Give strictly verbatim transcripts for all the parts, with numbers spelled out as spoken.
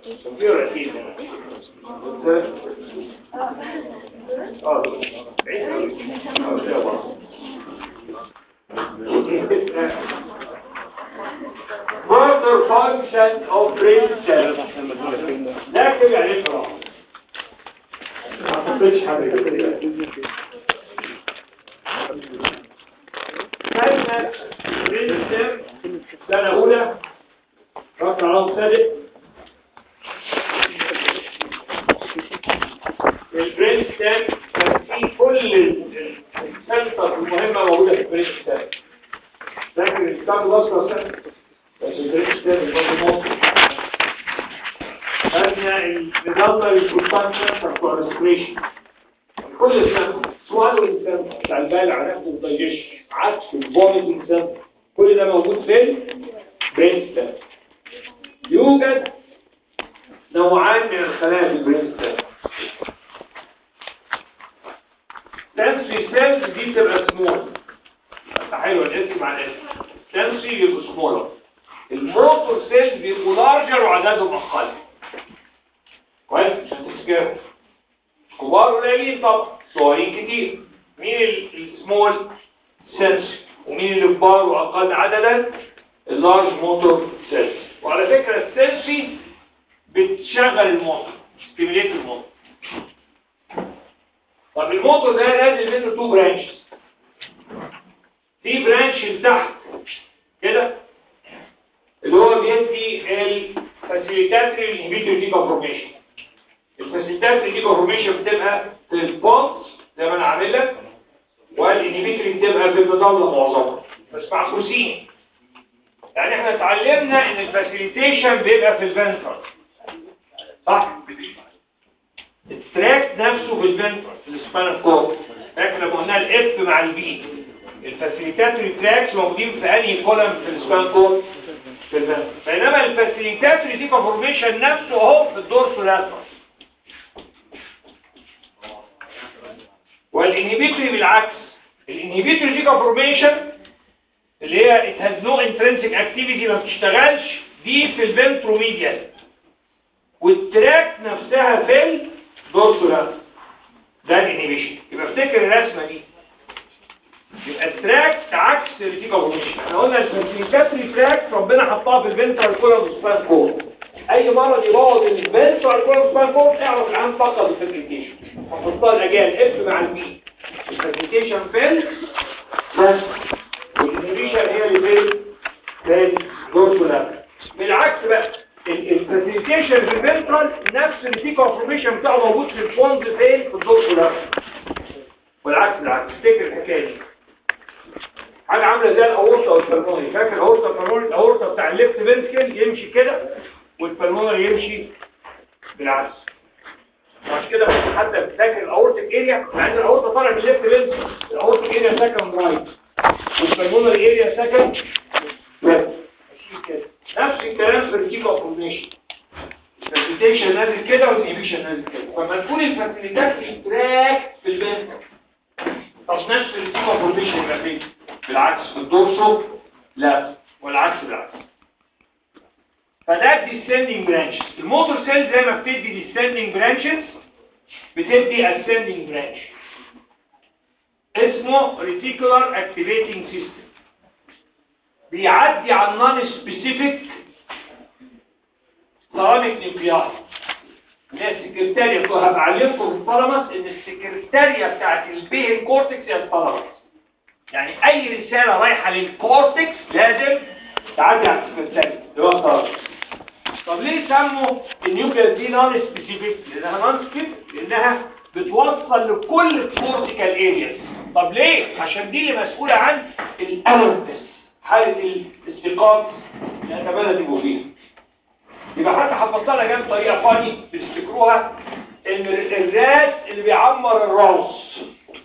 كمبيوتر اكيد اه motor function of brain cells لكن يعني خلاص ما تقولش حاجه كده كلمه brain cell سنه اولى رقم عام سادس البرين ستام كان فيه كل السنسر المهمه موجوده في البرين ستام لكن الكتاب وصل سنه بس البرين ستام برضه أن النظام الكونتاكت والريسبريشن كل السنة سؤال الإنسان بتاع البالع نفسه والدايجيشن عكس الفوميتنج سنتر كل ده موجود في البرين ستام. يوجد نوعان من الخلايا في البرين ستام. سنسري سيلز دي تبقى سمول حلوه الاسم مع الاسم سنسري يبقوا سمولر. الموتور سيلز بيبقوا لارجر وعددهم اقل كويس عشان تفتكروا كبار قليلين طبعا صغيرين كتير. مين السمول سنسري ومين اللي كبار واقل عددا؟ اللارج موتور سيلز. وعلى فكره السنسري بتشغل الموتور ستيميليت الموتور. طب الموتور ده لازم منه تو برانشز. في برانش لتحت كده اللي هو بيدي الفاسيليتاتري انهبيتوري ديكونفورميشن. الفاسيليتاتري ديكونفورميشن بتبقى في البونز زي ما انا عامل لك والانهبيتوري بتبقى في المظله معظمها بس معكوسين. يعني احنا اتعلمنا ان الفاسيليتيشن بيبقى في الفنترال صح؟ التراك نفسه في الفنترال في السباينال كورد. فاكر لما قلنا الاف مع البي الفاسيليتاتوري تراكس موجودين في انهي كولم في السباينال كورد؟ في الفنترال. بينما الفاسيليتاتوري ديكونفورميشن نفسه اهو في الدورسولاترال. والانهبيتوري بالعكس الانهبيتوري ديكونفورميشن اللي هي it has no intrinsic activity ما بتشتغلش دي في الفنتروميديال والتراك نفسها في الدورسولاترال. ده الانهبيشن. يبقى افتكر الرسمه دي. يبقى التراك عكس الديكونفورميشن. احنا قلنا الفاسيليتاتوري تراك ربنا حطها في الفنترال كولم والسباينال كورد. اي مرض يبوظ الفنترال كولم والسباينال كورد اعرف العام فقط الفاسيليتيشن. هنحطها الاجال اف مع البي. الفاسيليتيشن فين؟ بس والانهبيشن هي اللي في الدورسولاترال. بالعكس بقى الفاسيليتيشن في الفنترال نفس الديكونفورميشن بتاعه موجود في البونز فين؟ في الدورسولاترال. والعكس بالعكس. افتكر الحكايه دي. حاجه عامله زي الاورطه والبلمونري. فاكر الاورطه والبلمونري؟ الاورطه بتاع الليفت فنتريكل يمشي كده والبلمونري يمشي بالعكس. عشان كده حتى فاكر الاورتيك اريا مع ان الاورطه طالع من الليفت فنتريكل الاورتيك اريا سكند رايت والبلمونري اريا سكند ليفت. نفس الكلام في الديكونفورميشن. الفاسيليتيشن نازل كده والانهبيشن نازل كده. فلما تكون الفاسيليتاتوري تراك في الفنتريكل طب نفس الديكونفورميشن يبقى فين؟ بالعكس في الدورسو لا والعكس بالعكس. فده descending branches. الموتور سيل زي ما بتدي descending branches بتدي ascending branch اسمه reticular activating system. بيعدي عن non specific ceramic nuclei. السكرتاريا هبعلمكم في الثالاموس ان السكرتاريا بتاعت البين كورتكس هي الثالاموس. يعني اي رساله رايحه للكورتكس لازم تعدي على السكرتاريا اللي هو الثالاموس. طب ليه سموا النيوكليس دي نون سبيسيفيك؟ لانها نون سبيسيفيك لانها بتوصل لكل الكورتيكال ارياز. طب ليه؟ عشان دي اللي مسؤوله عن الالرتنس حاله الاستيقاظ اللي اتمنى تبقوا فيها. يبقى حتى حفظتها لها جنب طريقه فاني بتفتكروها ان الراس اللي بيعمر الراس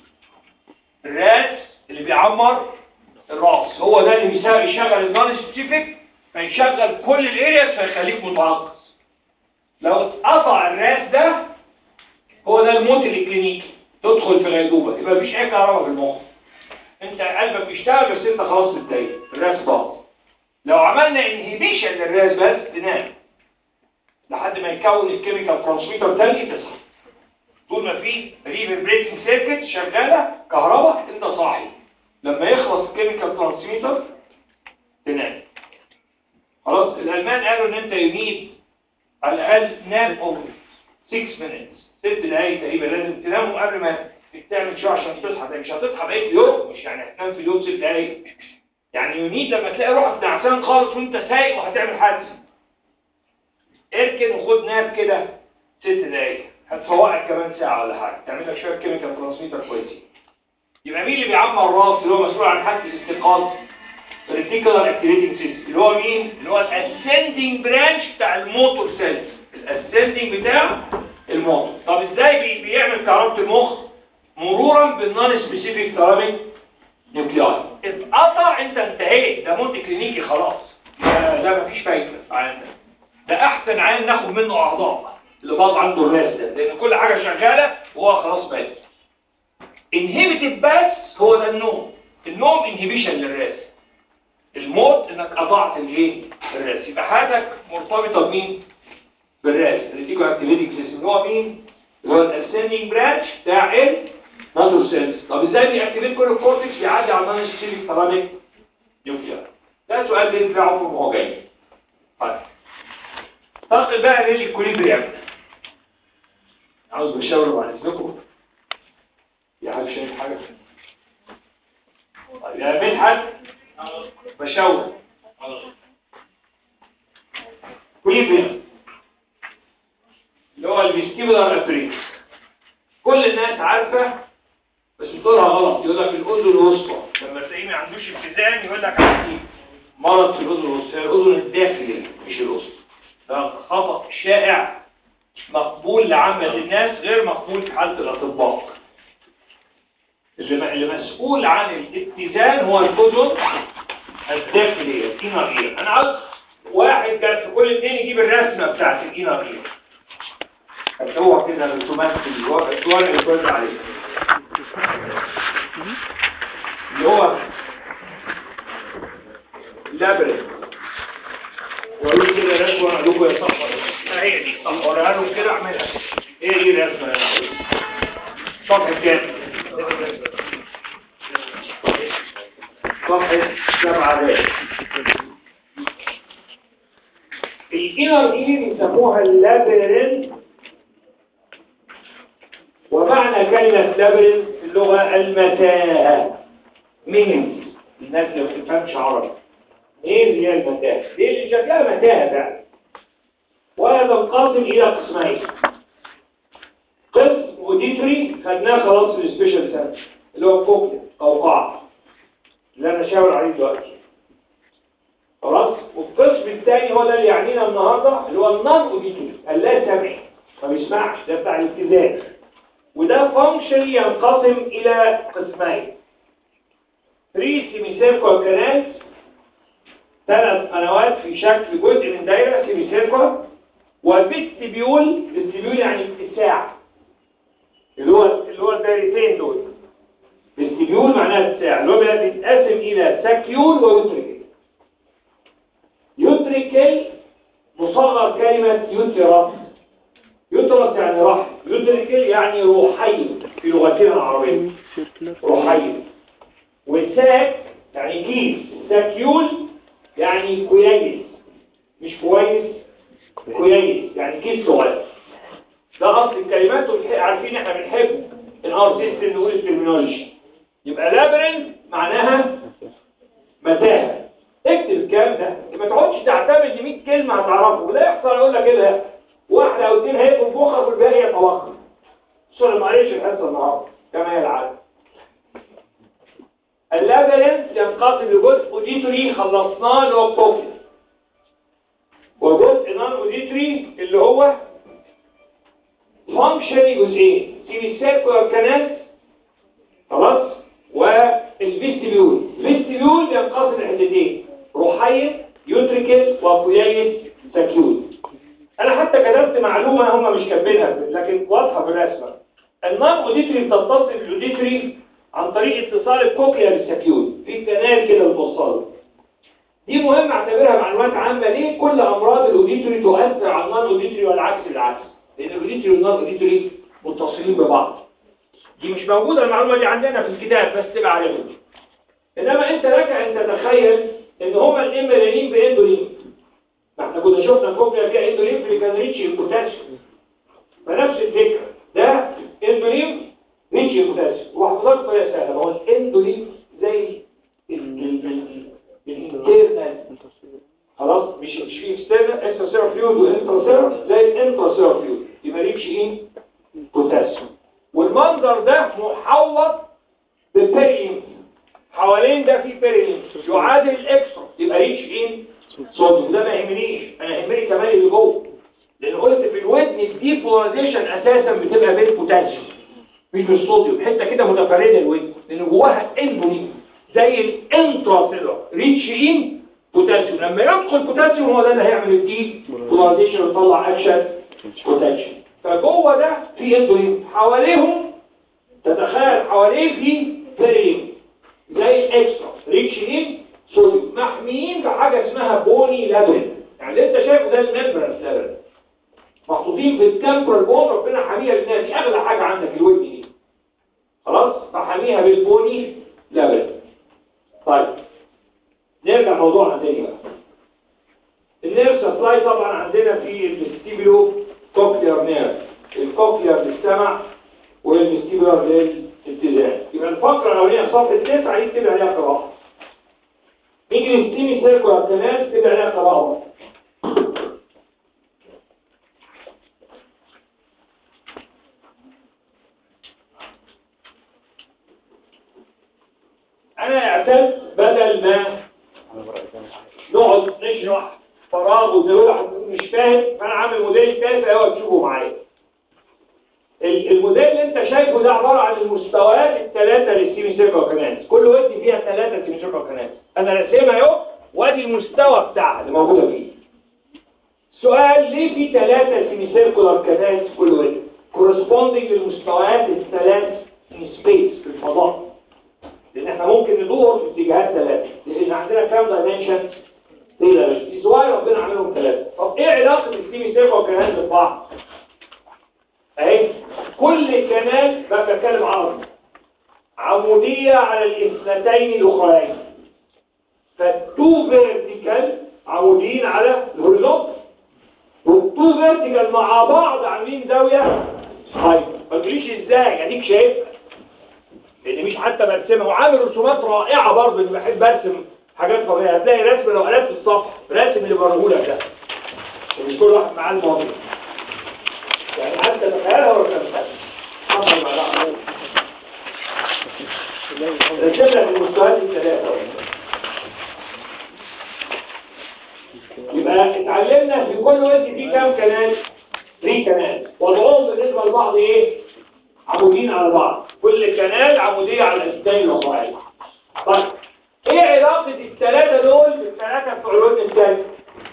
الراس اللي بيعمر الراس هو ده اللي بيشغل النون سبيسيفيك فيشغل كل الارياس فيخليك متعقص. لو اتقطع الراس ده هو ده الموت الكلينيكي تدخل في غيبوبه يبقى مفيش اي كهرباء في المخ. انت قلبك بيشتغل بس انت خلاص بتضايق الراس باظ. لو عملنا انهبيشن للراس بس تنام لحد لحد ما يكون الكيميكال ترانسميتر تاني تصحى. طول ما في ريفربريتنج سيركت شغاله كهرباء انت صاحي. لما يخلص الكيميكال ترانسميتر تنام. خلاص. الالمان قالوا ان انت ينيد على الاقل نام اوف ستة مينتس، ست دقايق تقريبا لازم تناموا قبل ما تعمل شو عشان تصحى. ده مش هتصحى بقيت اليوم، مش يعني هتنام في اليوم ست دقايق. يعني ينيد لما تلاقي روحك نعسان خالص وانت سايق وهتعمل حادثه، اركن وخد نام كده ست دقايق، هتفوقك كمان ساعه ولا حاجه، تعمل لك شويه كيميكال ترانسميتر كويسين. يبقى مين اللي بيعمر الراس اللي هو مسؤول عن حاله الاستيقاظ؟ الريتيكولار اكتيفيتنج سيستم، اللي هو مين؟ اللي هو الاسندنج برانش بتاع الموتور سيلز، الاسندنج بتاع الموتور. طب ازاي بي بيعمل كهرباء المخ؟ مرورا بالنون سبيسيفيك ثيرابيك نيوكلياي. اتقطع انت انتهيت، ده موت كلينيكي خلاص. ده, ده مفيش فايده عندنا. ده احسن عين ناخد منه اعضاء اللي باظ عنده الراس ده، لان كل حاجه شغاله وهو خلاص مات. انهبيتد بس هو ده النوم. النوم انهبيشن للراس. الموت انك قطعت الايه؟ الراس. يبقى حياتك مرتبطه بمين؟ بالراس. الريتيكو اكتيفيتنج سيستم هو مين؟ اللي هو الاسندنج برانش بتاع الموتور سيلز. طب ازاي بيأكتيفيت كل الكورتكس يعدي على النون سبيسيفيك ثيرابيك نيوكليار؟ ده سؤال بينفعه في وهو جاي. طيب ننتقل بقى للإكوليبريم. عاوز بشاور بعد اذنكم. يا حاج شايف حاجه؟ طيب يا مدحت بشاور. إكوليبريم اللي هو الفيستيبولار ابريتش. كل الناس عارفه بس بتقولها غلط. يقول لك الاذن الوسطى، لما تلاقيه ما عندوش اتزان يقول لك عندي مرض في الاذن الوسطى. هي الاذن الداخليه مش الوسطى. ده خطأ شائع مقبول لعامة الناس، غير مقبول في حالة الأطباء. اللي اللي مسؤول عن الاتزان هو الأذن الداخلية، الإنر إير. أنا عاوز واحد جالس في كل اثنين يجيب الرسمة بتاعت الإنر إير. هو كده الرسومات الصور اللي كنت عليها، اللي هو لابريث. وقالوا كده رسمة عندكم يا صح ولا لا؟ هي دي صح. وريها لهم كده اعملها. ايه دي الرسمة يا معلم؟ صفحة كام؟ صفحة سبعة دقايق. الإنر إير يسموها اللابرين، ومعنى كلمة لابرين في اللغة المتاهة. مين؟ الناس اللي ما بتفهمش عربي. ايه هي المتاهة؟ دي اللي شكلها متاهة فعلا. وتنقسم الى قسمين. قسم اوديتوري خدناه خلاص في السبيشال سنس، اللي هو كوكليا او قاع اللي انا شاور عليه دلوقتي. خلاص. والقسم الثاني هو ده اللي يعنينا النهارده، اللي هو النون اوديتوري، اللا سمعي ما بيسمعش، ده بتاع الاتزان. وده فانكشنلي ينقسم الى قسمين. ثري سيميسيركل كانالز، ثلاث قنوات في شكل جزء من دايره سيميسيركل. والفيستيبيول، فيستيبيول يعني اتساع، اللي هو اللي هو الدايرتين دول. فيستيبيول معناها اتساع، اللي هو بيتقسم الى ساكيول ويوتريكل. يوتريكل مصغر كلمه يوترس. يوترس يعني رحم، يوتريكل يعني روحي في لغتنا العربيه، روحي. والساك يعني كيس. ساكيول يعني كويس، مش كويس، كويس يعني كيس صغير. ده اصل الكلمات، عارفين احنا بنحب الار سيستم نقول الترمينولوجي. يبقى لابرين معناها متاهه. اكتب الكلام ده، ما تقعدش تعتمد ل مية كلمه هتعرفه. وده يحصل يقول لك كده واحده او اثنين هيبقوا في مخك والباقي يتوقف. الصوره ما قريتش الحصه النهارده كما هي العاده. اللابرين ينقسم لجزء اوديتوري خلصناه اللي هو الكوكليا، وجزء نون اوديتوري اللي هو فانكشني جزئين، سيميسيركولار كانال خلاص، والفيستيبيول. الفيستيبيول ينقسم لحتتين، روحي يوتريكل وفويايس ساكيول. انا حتى كتبت معلومه هم مش كاتبينها لكن واضحه في الرسمه. النون اوديتوري بتتصل بالاوديتوري عن طريق اتصال الكوكليا بالساكيول، في كنال كده بتوصله. دي مهمه اعتبرها معلومات عامه. ليه كل امراض الاوديتوري تؤثر على النون اوديتوري والعكس بالعكس؟ لان الاوديتوري والنون اوديتوري متصلين ببعض. دي مش موجوده المعلومه دي عندنا في الكتاب بس تبقى عارفها. انما انت لك ان تتخيل ان هما الامبرينين باندولين. ما احنا كنا شفنا كوبيا فيها اندولين في كان ريتش بوتاسيوم. فنفس الفكره ده اندولين ريتش بوتاسيوم. وحضرتك بطريقه سهله هو الاندولين زي الانترنال خلاص مش مش في اكسترنال اكسترا فلويد وانترا زي الانترا فلويد يبقى ريتش ان بوتاسيوم. والمنظر ده محوط بالبيريم حوالين ده في بيريم يعادل الاكسترا يبقى ريتش ان صوديوم. ده ما يهمنيش انا يهمني كمان اللي جوه لان قلت في الودن الديبولاريزيشن اساسا بتبقى بالبوتاسيوم مش بالصوديوم. حته كده متفرده الودن لان جواها اندولين زي الانترا سيلولار ريتش ان بوتاسيوم. لما يدخل بوتاسيوم هو ده اللي هيعمل الديبولاريزيشن ويطلع اكشن بوتنشال. فجوه ده في اندولين حواليهم تتخيل حواليه في بيريم زي الاكسترا ريتش ان صوديوم محميين بحاجه اسمها بوني لابل. يعني اللي انت شايفه ده الممبرانس لابل محطوطين في التمبرال بون. ربنا حاميها لان دي اغلى حاجه عندك الودن دي خلاص فحاميها بالبوني لابل. طيب نرجع موضوعنا تاني بقى. النيرف سبلاي طبعا عندنا في الفيستيبولو كوكلير نيرف الكوكلير للسمع والفيستيبولار للاتزان. يبقى الفقره الاولانيه صفحه تسعة دي تبقى عليها قراءه. نيجي للسيمي سيركولار كانال تبقى عليها قراءه. انا اعتدت بدل ما نقعد نشرح فراغ وزي واحد مش فاهم فانا عامل موديل تاني فهو تشوفه معايا. الموديل اللي انت شايفه ده عباره عن المستويات الثلاثه للسيمي سيركولار كانال. كل ودي فيها ثلاثه سيمي سيركولار كانال. انا راسمها اهو وادي المستوى بتاعها اللي موجوده فيه. سؤال ليه في ثلاثه سيمي سيركولار كانال في كل ودي كورسبوندينج للمستويات الثلاث في سبيس في الفضاء؟ لان احنا ممكن ندور في اتجاهات ثلاثه لان عندنا كام دايمنشن دي سؤال ربنا عاملهم ثلاثه. طب ايه علاقه السيمي سيركولار كانال ببعض؟ اهي كل كانال بقى بتكلم عربي عموديه على الاثنتين الاخرين. فالتو فيرتيكال عموديين على الهوريزونتال والتو فيرتيكال مع بعض عاملين زاويه هاي. ما تقوليش ازاي اديك شايفها لان مش حتى برسمها وعامل رسومات رائعه برضه اني بحب ارسم حاجات طبيعيه. هتلاقي رسم لو قلبت الصفحه راسم اللي بوريهولك ده مش كل واحد معاه المواضيع يعني حتى تخيلها ولا تخيلها حصل مع بعض رسم لك المستويات الثلاثه. يبقى اتعلمنا في كل ودي في كام كنال؟ ثلاثة كنال وضعهم بالنسبه لبعض ايه؟ عمودين على بعض. كل كنال عموديه على الاثنين الاخرين. طيب ايه علاقه الثلاثه دول بالثلاثه بتوع الودن الثاني؟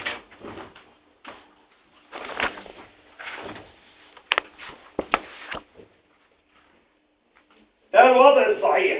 ده الوضع الصحيح.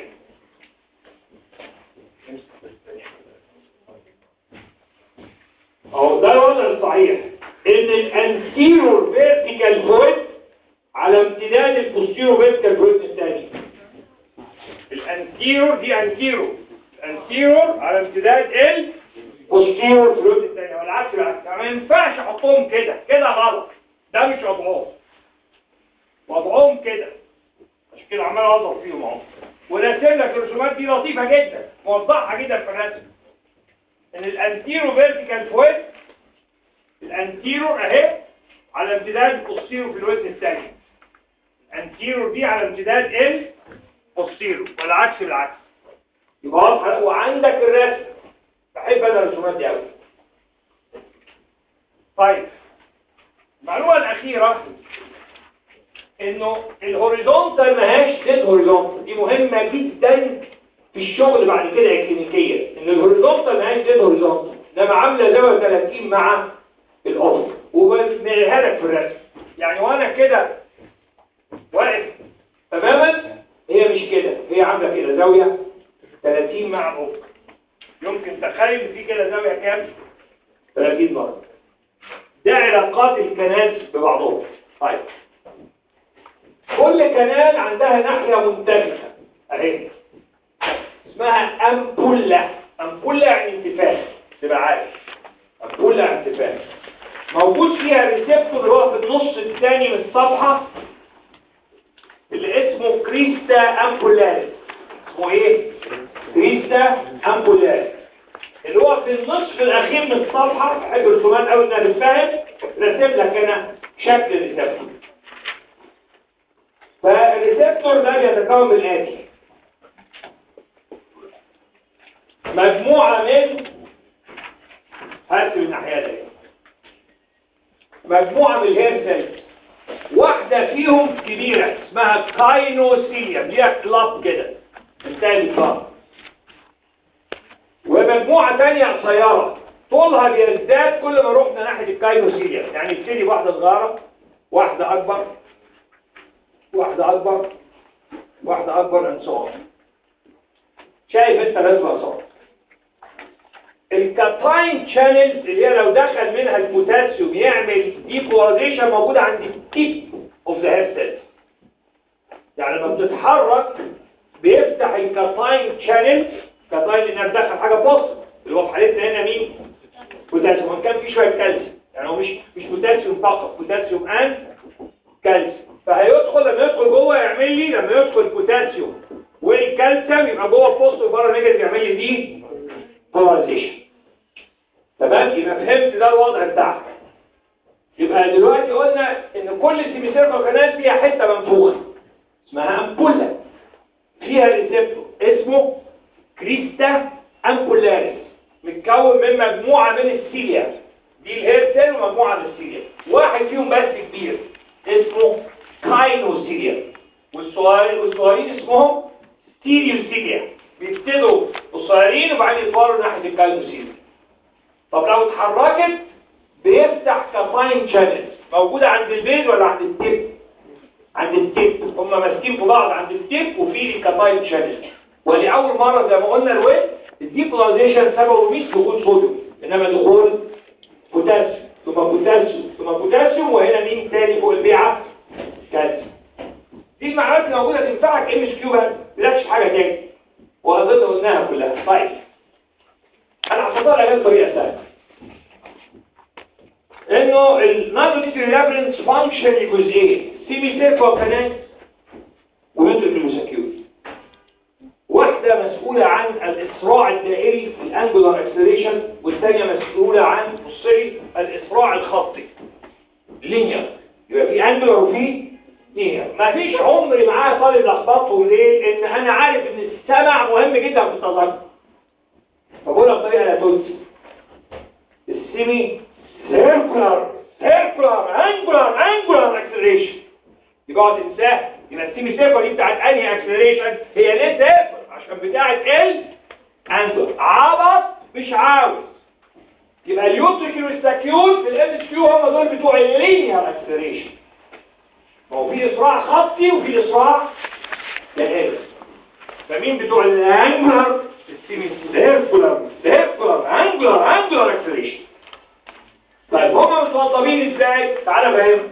اهو ده الوضع الصحيح ان الانتيرور فيرتيكال فويد على امتداد البوستيرور فيرتيكال فويد الثاني. الانتيرور دي انتيرور الانتيرور على امتداد البوستيرور فويد الثاني والعكس بالعكس. ما ينفعش احطهم كده كده غلط. ده مش وضعهم وضعهم كده عشان كده عمال اضرب فيهم اهو وراسم لك الرسومات دي لطيفه جدا موضحها جدا في الرسم ان الانتيرو فيرتيكال فويد الانتيرو اهي على امتداد البوستيرو في الوزن الثاني. الانتيرو دي على امتداد البوستيرو والعكس بالعكس. يبقى واضحه وعندك الرسم. بحب انا الرسومات دي قوي. طيب المعلومه الاخيره انه الهوريزونتال ماهاش ديد هوريزونتال. دي مهمه جدا في الشغل بعد كده كلينيكيا ان الهوريزونتال ماهاش ديد هوريزونتال. ده عامله زاويه ثلاثين مع الافق وبنعيها لك في الرسم. يعني وانا كده واقف تماما هي مش كده هي عامله كده زاويه ثلاثين مع الافق. يمكن تخيل ان في كده زاويه كام؟ ثلاثين درجه. ده علاقات الكنال ببعضهم. طيب كل كنال عندها ناحيه منتفخه اهي اسمها امبوله. امبوله يعني انتفاخ، تبقى عارف امبوله يعني انتفاخ. موجود فيها ريسبتور اللي هو في النص الثاني من الصفحه اللي اسمه كريستا امبولاريس. اسمه ايه؟ كريستا امبولاريس، اللي هو في النصف الاخير من الصفحه. بحب الرسومات قوي انها تتفهم. رسم لك انا شكل الريسبتور. فالريسبتور ده بيتكون من الاتي: مجموعه من هات من الناحيه دي مجموعه من الهير سيلز، واحده فيهم كبيره اسمها كاينوسيليوم، ليها كلاب كده بالتالي كلاب، ومجموعه ثانيه قصيره طولها بيزداد كل ما رحنا ناحيه الكاينوسيليوم. يعني يبتدي بواحده صغيره، واحده اكبر، واحده اكبر، واحده اكبر and so on. شايف انت رسمه صح؟ الكاتاين شانلز اللي هي لو دخل منها البوتاسيوم يعمل ديبولاريزيشن موجوده عند التيب اوف ذا هير سيلز. يعني لما بتتحرك بيفتح الكاتاين شانلز. كاتاين انها بتدخل حاجه بوزيتيف اللي هو في حالتنا هنا مين؟ بوتاسيوم. وان كان في شويه كالسيوم، يعني هو مش مش بوتاسيوم فقط، بوتاسيوم اند كالسيوم. فهيدخل لما يدخل جوه يعمل لي، لما يدخل البوتاسيوم والكالسيوم يبقى جوه بوزيتيف وبره نيجاتيف يعمل لي دي بولاريزيشن. تمام؟ يبقى فهمت ده الوضع بتاعك. يبقى دلوقتي قلنا ان كل سيميسيركل كانال فيها حته منفوخه اسمها امبوله، فيها ريسبتور اسمه كريستا امبولاريس، متكون من مجموعه من السيليا. دي الهير سيل ومجموعه من السيليا، واحد فيهم بس كبير اسمه كاينوسيليا، والصغيرين والصغيرين اسمهم ستيريوسيليا. بيبتدوا قصيرين وبعدين يتطوروا ناحيه الكاينوسيليا. طب لو اتحركت بيفتح كاتاين شانلز موجوده عند البيز ولا عند التيب؟ عند التيب. هم ماسكين في بعض عند التيب وفي الكاتاين شانلز. ولاول مره زي ما قلنا الويت الديبولاريزيشن سببه مش دخول صوديوم انما دخول بوتاسيوم ثم بوتاسيوم ثم بوتاسيوم، وهنا مين تاني فوق البيعه؟ كالسيوم. دي المعلومات اللي موجوده تنفعك ام اس كيو بس، ما تلاقيش حاجه تاني واظن قلناها كلها. طيب انا هفضل لك طريقه ثانيه، انه النانوديتري لابرنس فانكشن لجزئين: سيمي سيركل كانال ويوتريكال موساكيول. واحده مسؤوله عن الاسراع الدائري الانجولار اكسلريشن، والثانيه مسؤوله عن بصي الاسراع الخطي لينير. يبقى في انجولار وفي لينير. مفيش عمري معايا طالب لخبطهم. ليه؟ لان انا عارف ان السمع مهم جدا في التذكر. فبقولها بطريقه لا تنسي: السيمي سيركولار سيركولار انجولار انجولار اكسلريشن. يبقى تنساه. يبقى السيمي سيركولار دي بتاعت انهي اكسلريشن؟ هي ليه سيركولار؟ عشان بتاعت ال انجولار. عبط مش عاوز. يبقى اليوتريكال والساكيول في الام اس كيو هم دول بتوع اللينير اكسلريشن. ما هو في اسراع خطي وفي اسراع دائري. فمين بتوع الانجولار؟ السيمي سيركولار سيركولار انجولار انجولار اكسلريشن. طيب هما متوضبين ازاي؟ تعالى فاهم.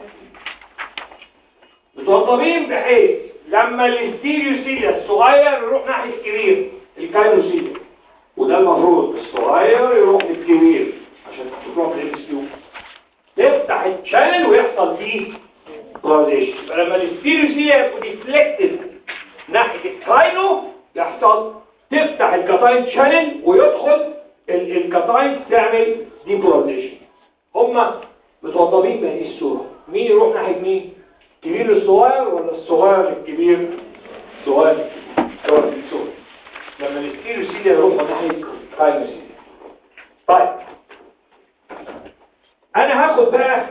متوضبين بحيث لما الستيريوسيليا الصغير يروح ناحيه الكبير الكاينوسيليا، وده المفروض الصغير يروح للكبير عشان تروح للستيو، تفتح الشانل ويحصل فيه بولاريزيشن. فلما الستيريوسيليا يكون ديفليكتد ناحيه الكاينو يحصل تفتح الكاتاين شانل ويدخل الكاتاين تعمل ديبولاريزيشن. هما متوضبين بهذه الصوره. مين يروح ناحيه مين؟ الكبير للصغير ولا الصغير للكبير؟ الصغير هو في الصوره. لما الستيريوسيليا يروح ناحيه الكاينوسيليا. طيب انا هاخد بقى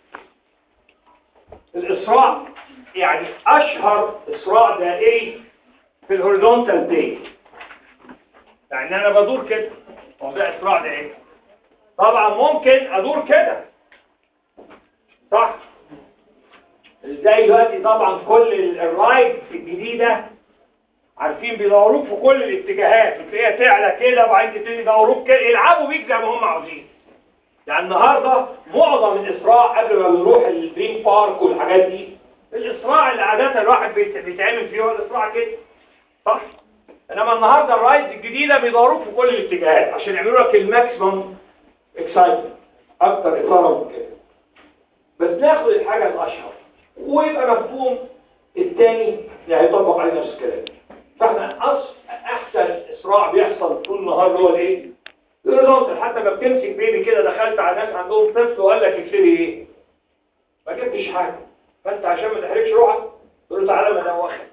الاسراع، يعني اشهر اسراع دائري في الهوريزونتال بلين. يعني انا بدور كده، هو ده اسراع دائري. طبعا ممكن ادور كده صح؟ ازاي دلوقتي؟ طبعا كل الرايد الجديده عارفين بيدوروك في كل الاتجاهات، وتلاقيها تعلى كده وبعدين تبتدي يدوروك كده، يلعبوا بيك زي ما هم عاوزين. يعني النهارده معظم الاسراع قبل ما بنروح الدريم بارك والحاجات دي، الاسراع اللي عاده الواحد بيت- بيتعمل فيه هو الاسراع كده، صح؟ انما النهارده الرايدز الجديده بيدوروك في كل الاتجاهات عشان يعملوا لك الماكسيمم اكسايتمنت، اكتر اثاره من كده. بس ناخد الحاجه الاشهر ويبقى مفهوم الثاني اللي هيطبق عليه نفس الكلام. فاحنا أص... احسن اسراع بيحصل طول النهار هو الايه؟ الهوريزونتال. حتى ما بتمسك بيبي كده، دخلت على ناس عندهم طفل وقال لك اكسبي ايه؟ ما جبتش حاجه، فانت عشان ما تحرجش روحك تقول له تعالى ما ادوخك.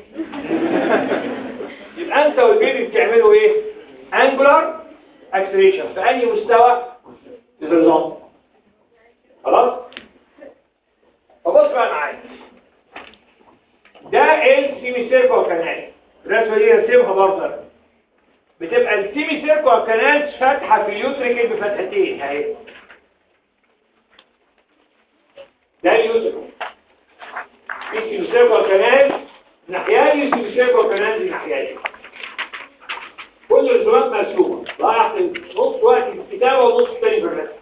يبقى انت والبيبي بتعملوا ايه؟ انجولار اكسلريشن في اي مستوى؟ الهوريزونتال. خلاص؟ فبص بقى معايا، ده السيمي سيركل كانال. الرسمه دي رسمها برضه، بتبقى السيمي سيركل كانال فاتحه في اليوتريكل بفتحتين اهي. ده اليوتريكل، في سيمي سيركل كانال ناحيالي وسيمي سيركل كانال دي ناحيالي. كل الرسومات مرسومه، رايح نص وقت في الكتابه ونص تاني في الرسم.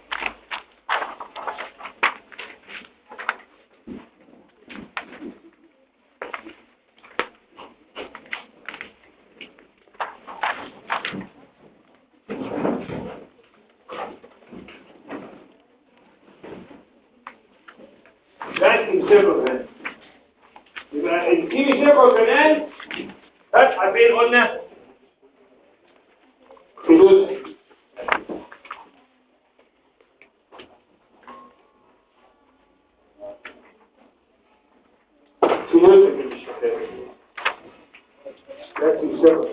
يبقى الكيمي سيركل كانال فتحه فين قلنا؟ في الوسط. في الوسط مش محتاج. ده الكيمي سيركل.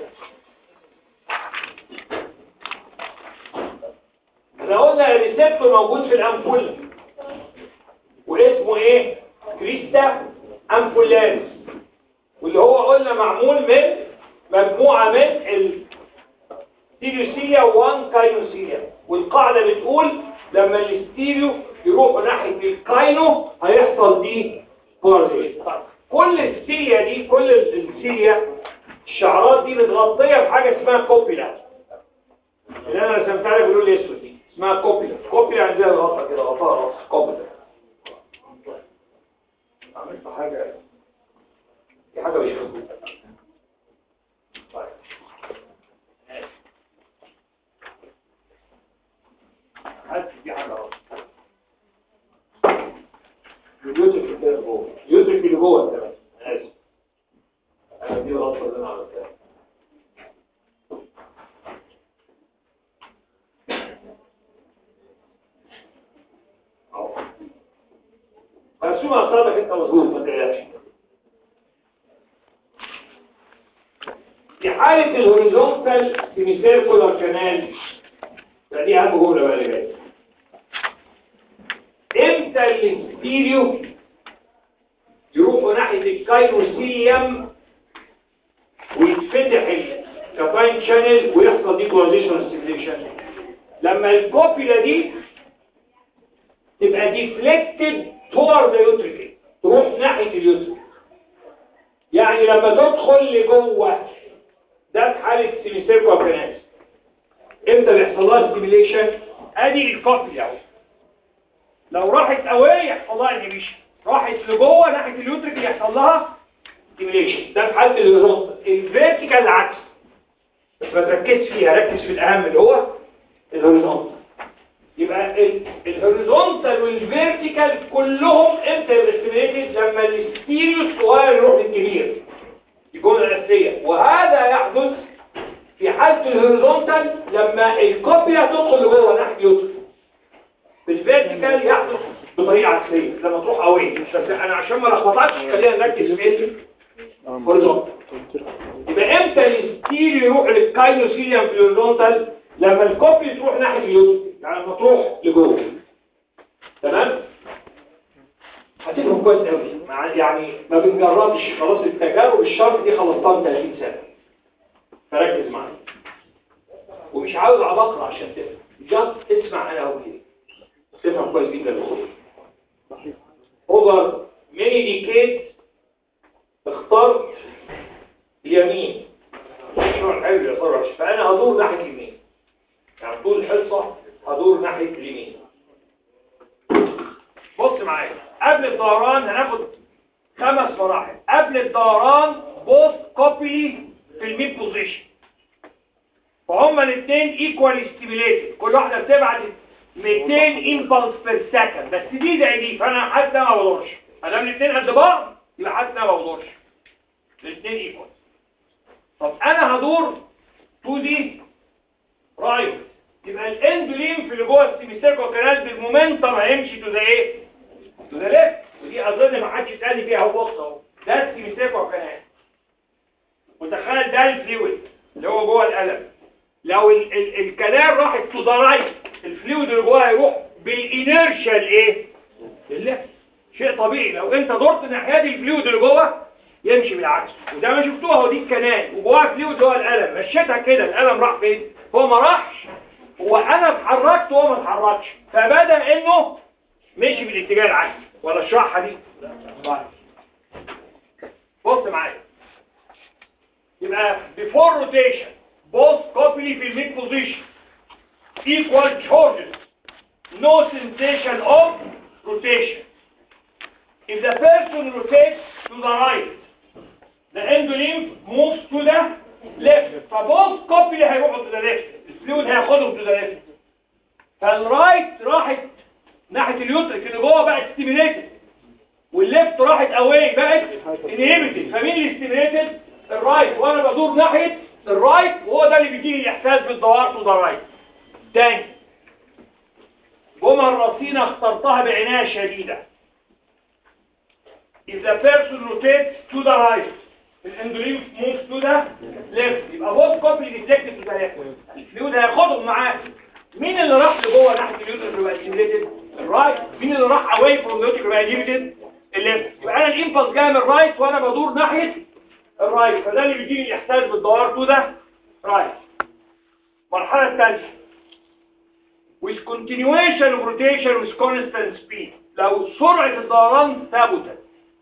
احنا قلنا الريسبتور موجود في الامبول واسمه ايه؟ كريستا امبولاريس، واللي هو قلنا معمول من مجموعة من الستيريوسيليا وان كاينوسيليا، والقاعدة بتقول لما الستيريو يروحوا ناحية الكاينو هيحصل دي بولاريزيشن. كل السيليا دي، كل السيليا الشعرات دي متغطية بحاجة اسمها كوبيلا، اللي انا رسمتها لك باللون الاسود دي اسمها كوبيلا. كوبيلا عندها غطا كده، غطاء راس كوبيلا. عملت حاجة، دي حاجة مش مظبوطة. طيب هات دي حاجة اهو. اليوتيوب اللي جوه، اليوتيوب اللي جوه كمان. انا اسف، انا دي غلطة اللي انا عملتها. اهو مرسومة قصادك انت مظبوط، ما تقلقش. في حالة الهوريزونتال سيمي سيركولار كانال، دي اهم جملة بقى اللي جاية. امتى الستيريو يروحوا ناحية الكايروسيليوم ويتفتح الكافاين شانل ويحصل دي بولاريزيشن ستيميليشن؟ لما الكوبيلا دي تبقى ديفليكتد تور ذا يوتريكل، تروح ناحية اليوتريكل. يعني لما تدخل لجوه، ده في حالة سيمي سيركولار كانال. امتى بيحصل لها ستيميليشن؟ ادي الكوبيلا اهو. لو راحت قوية يحصل لها انهبيشن، راحت لجوه ناحية اليوتريكل يحصل لها ستيميليشن. ده في حالة الهوريزونتال. الفيرتيكال العكس، بس ما تركزش فيها، ركز في الاهم اللي هو الهوريزونتال. يبقى الهوريزونتال والفيرتيكال كلهم امتى يبقى ستيميليتد؟ لما الستيريو الصغير يروح للكبير. دي الجمله الاساسيه. وهذا يحدث في حاله الهوريزونتال لما الكوبيا تدخل لجوه ناحيه اليوتريكل. في الفيرتيكال يحدث بطريقه عكسيه لما تروح قوي. بس انا عشان ما لخبطكش خلينا نركز في الهوريزونتال. يبقى امتى الستيريو يروح للكاينوسيليوم في الهوريزونتال؟ لما الكوبيا تروح ناحيه اليوتريكل، يعني لما تروح لجوه. تمام؟ هتفهم كويس قوي. يعني ما بنجربش، خلاص التجارب الشرط دي خلصتها من ثلاثين سنه. فركز معايا. ومش عاوز عبقرة عشان تفهم، جاست اسمع انا اقول ايه. تفهم كويس جدا الخطوه. over many decades اخترت اليمين. نوع حلو يا فرش. فانا هدور ناحيه اليمين، يعني طول الحصه هدور ناحيه اليمين. بص معايا، قبل الدوران هناخد خمس مراحل. قبل الدوران بوث كوبي في الميد بوزيشن، فهما الاثنين ايكوال ستيميليتد، كل واحده بتبعت مئتين امبلس بير سكند، بس دي زي دي، فانا حتى ما بدورش. ادام الاثنين قد بعض يبقى حتى ما بدورش، الاثنين ايكوال. طب انا هدور تو دي رايت، يبقى الاندولين في اللي جوه السيميسيركو كانال بالمومنتم هيمشي تو ذا ايه؟ تو ذا ليفت. ودي اظن ما حدش يسالني فيها. اهو بص اهو، ده السيميسيركو كانال، وتخيل ده الفلويد اللي هو جوه القلم. لو ال ال الكنال راحت تو ذا رايت، الفلويد اللي جوه هيروح بالانيرشيا لايه؟ للليفت. شيء طبيعي، لو انت دورت ناحيه دي الفلويد اللي جوه يمشي بالعكس. وده ما شفتوها، هو دي الكنال وجواها فلويد جوه القلم، مشيتها كده القلم راح فين؟ هو ما راحش، هو انا اتحركت وهو ما اتحركش، فبدا انه مشي بالاتجاه العكسي. ولا اشرحها دي؟ بص معايا، يبقى before rotation both copy في الميد position equal charges, no sensation of rotation. If the person rotates to the right, the endolymph moves to the left, فboth copy هيروحوا to the left، الفلويد هياخدهم to the left. فالرايت راحت ناحيه اليوتريك اللي جوه بقت ستيميليتد، والليفت راحت اواي بقت انهبيتد. فمين اللي ستيميليتد؟ الرايت، وانا بدور ناحيه الرايت، وهو ده اللي بيديني الاحساس بالدوار تو ذا رايت. تاني جمل رصينه اخترتها بعنايه شديده. If the person rotates to the right, the endolymph moves to the left، يبقى both copy deflected to the left، الفلويد هياخدهم معاه. مين اللي راح لجوه ناحيه اليوتريك اللي بقى ستيميليتد؟ الرايت. مين اللي راح اواي فروم اليوتريك اللي بقى انهبيتد؟ الليفت. يبقى انا الامبلس جاي من الرايت وانا بدور ناحيه الرايت، فده اللي بيديني الاحساس بالدوار تو ده رايت. المرحله الثالثه with continuation of rotation with constant speed، لو سرعه الدوران ثابته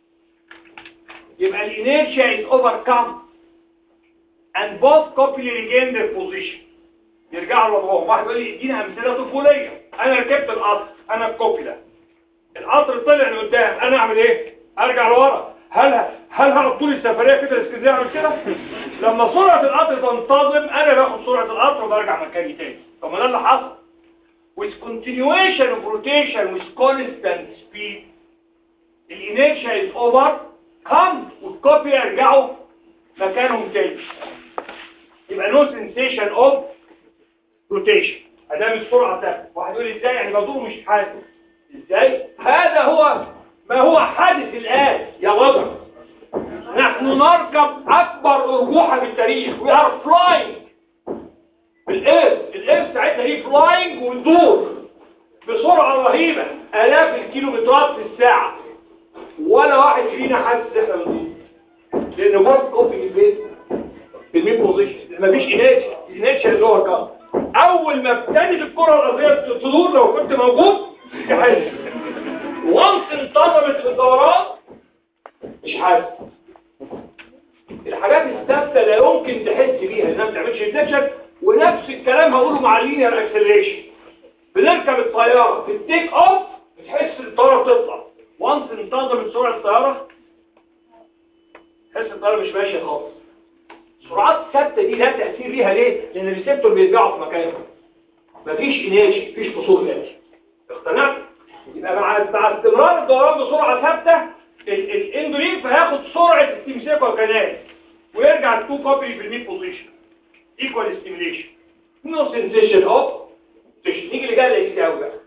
يبقى الانيرشيا is overcome and both copy regain their position، يرجعوا لوضعهم. واحد يقول لي ادينا امثله طفوليه. انا ركبت القطر، انا الكوبي ده، القطر طلع لقدام، انا اعمل ايه؟ ارجع لورا. هل هل هقعد طول السفريه كده الاسكندريه اعمل كده؟ لما سرعه القطر تنتظم انا باخد سرعه القطر وبرجع مكاني تاني. طب ما ده اللي حصل. with continuation of rotation with constant speed الانيرشيا is overcome والكوبي يرجعوا مكانهم تاني. يبقى no sensation of rotation ادام السرعه ثابته. واحد يقول لي ازاي؟ يعني بدور مش حاسس. ازاي؟ هذا هو ما هو حادث الآن يا غدر. نحن نركب أكبر أرجوحة في التاريخ. We are flying. الإير الإير ساعتها هي flying وندور بسرعة رهيبة آلاف الكيلومترات في الساعة، ولا واحد فينا حاسس إحنا بندور، لأن بوث كوبي في البيت في الميد بوزيشن، مفيش إنيرشيا. الإنيرشيا اللي هو كام؟ أول ما ابتدت الكرة الأرضية تدور لو كنت موجود تحس. وانس انتظمت بالدوران مش حاسس. الحاجات الثابته لا يمكن تحس بيها، انها ما بتعملش ريفليكشن. ونفس الكلام هقوله مع اللينير اكسلريشن. بنركب الطياره في التيك اوف بتحس الطياره بتطلع، وانس انتظمت سرعه الطياره تحس الطياره مش ماشيه خالص. السرعات الثابته دي لا تاثير ليها. ليه؟ لان الريسبتور بيرجعوا في مكانهم، مفيش انيرشيا، مفيش فصول انرجي. اقتنعت؟ يبقى مع مع استمرار الدوران بسرعه ثابته الاندوليمف هياخد سرعه السيميسيركو كانال ويرجع تو كوبي في الميد بوزيشن ايكوال ستيميليشن نو سنسيشن اوف روتيشن. نيجي اللي جاي اللي قوي بقى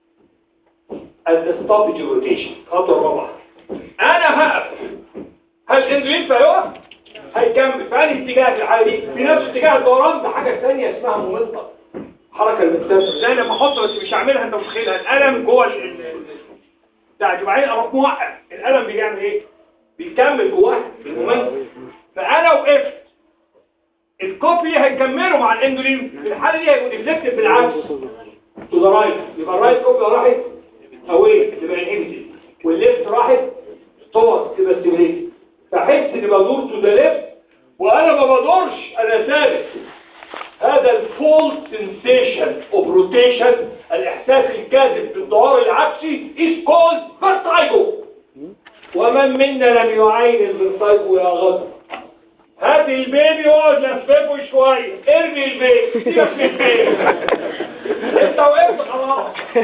الستوبج روتيشن. خطوه الرابعه انا هقف. هل الاندوليمف هيقف؟ هيكمل في انهي اتجاه في الحاله دي؟ في نفس اتجاه الدوران. ده حاجه ثانيه اسمها مومنتم، حركه المكتسب. زي لما احط بس مش هعملها انت متخيلها. القلم جوه بتاع وبعدين اروح موقف، القلم بيعمل ايه؟ بيكمل جواه المومنتم. فانا وقفت الكوبي هيكملوا مع الاندوليمف. في الحاله دي هيكون ديفلكتد بالعكس تو ذا رايت. يبقى الرايت كوبي راحت اوي تبقى انهبيتد، والليفت راحت تورد تبقى ستيميليتد. فاحس اني بدور تو ذا ليفت sensation الإحساس الكاذب بالدوار العكسي is called vertigo. ومن منا لم يعاين الفيرتايجو يا غدر؟ هات البيبي واقعد لففه شويه، ارمي البيبي سيبك من البيبي. انت وقفت خلاص،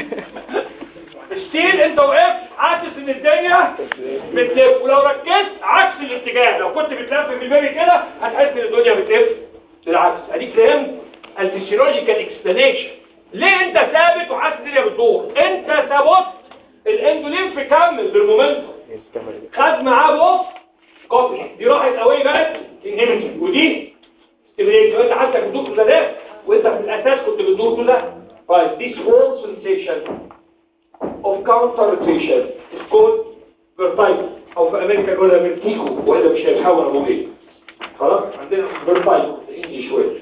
ستيل انت وقفت حاسس ان الدنيا بتلف، ولو ركزت عكس الاتجاه، لو كنت بتلف بالبيبي كده هتحس ان الدنيا بتلف بالعكس. اديك فهمت الفسيولوجيكال اكسبلانيشن ليه انت ثابت وحاسس الدنيا بتدور. انت ثبت الاندوليمف كمل بالمومنتوم، خد معاه بص كوبي، دي راحت قوي بقت انهبيتنج، ودي ستيميليتنج. انت حاسس بتدور في ده وانت في الاساس كنت بتدور في ده. طيب this whole sensation of counter rotation is called vertigo، او في امريكا يقولها vertigo، واحنا مش هنحاول اقول ايه. خلاص عندنا vertigo انجلش شويه،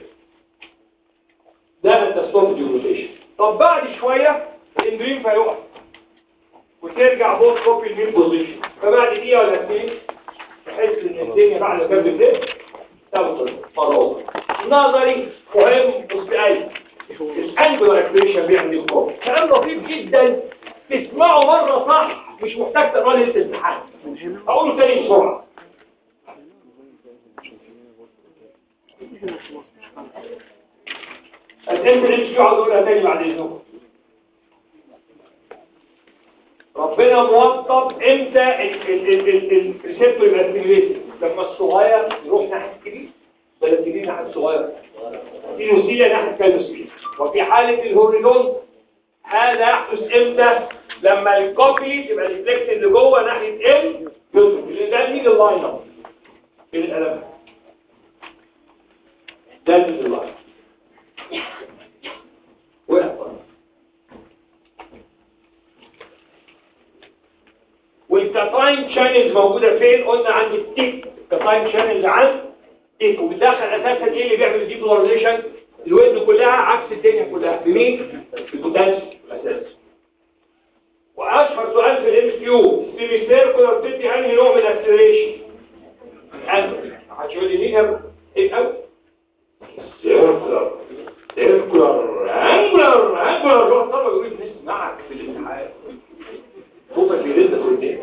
ده التسلوب روتيشن. طب بعد شويه الاندريم هيقع وترجع بوست كوبي المين بوزيشن، فبعد دقيقه ولا اثنين تحس ان الدنيا بعد ما كانت بتلف تبطل مره اخرى. نظري مهم وسؤال الانجلر اكسبريشن بيعمل ايه؟ كلام لطيف جدا تسمعه مره صح، مش محتاج تقرا لي الامتحان. اقوله تاني بسرعه. الانترنت شو عاوز اقولها تاني بعد اذنكم. ربنا موظف امتى الريسبتور يبقى ستيميليتد؟ لما الصغير يروح ناحيه الكبير ولا الكبير ناحيه الصغير؟ في نوسيله ناحيه كالوسيله. وفي حاله الهوريزون هذا يحدث امتى؟ لما الكوبي تبقى ريفلكت اللي جوه ناحيه ال اللي ده مين اللاين اب بين القلم ده مين اللاين وقف. والكاتاين شانلز موجوده فين؟ قلنا عند التيك. الكاتاين شانلز عند التيك، وبتدخل اساسا ايه اللي بيعمل ديبولاريزيشن؟ الودن كلها عكس الدنيا كلها. بمين؟ بالبوتنشال اساسا. واشهر سؤال في الام كيو سيمي سيركولار بتدي انهي نوع من الاكسلريشن؟ انهي؟ هتقول لي مين ايه الاول؟ سيركولار سيركولار انجولار انجولار. هو طبعا يقول لي نسمعك في الامتحان خوفك يرد قدام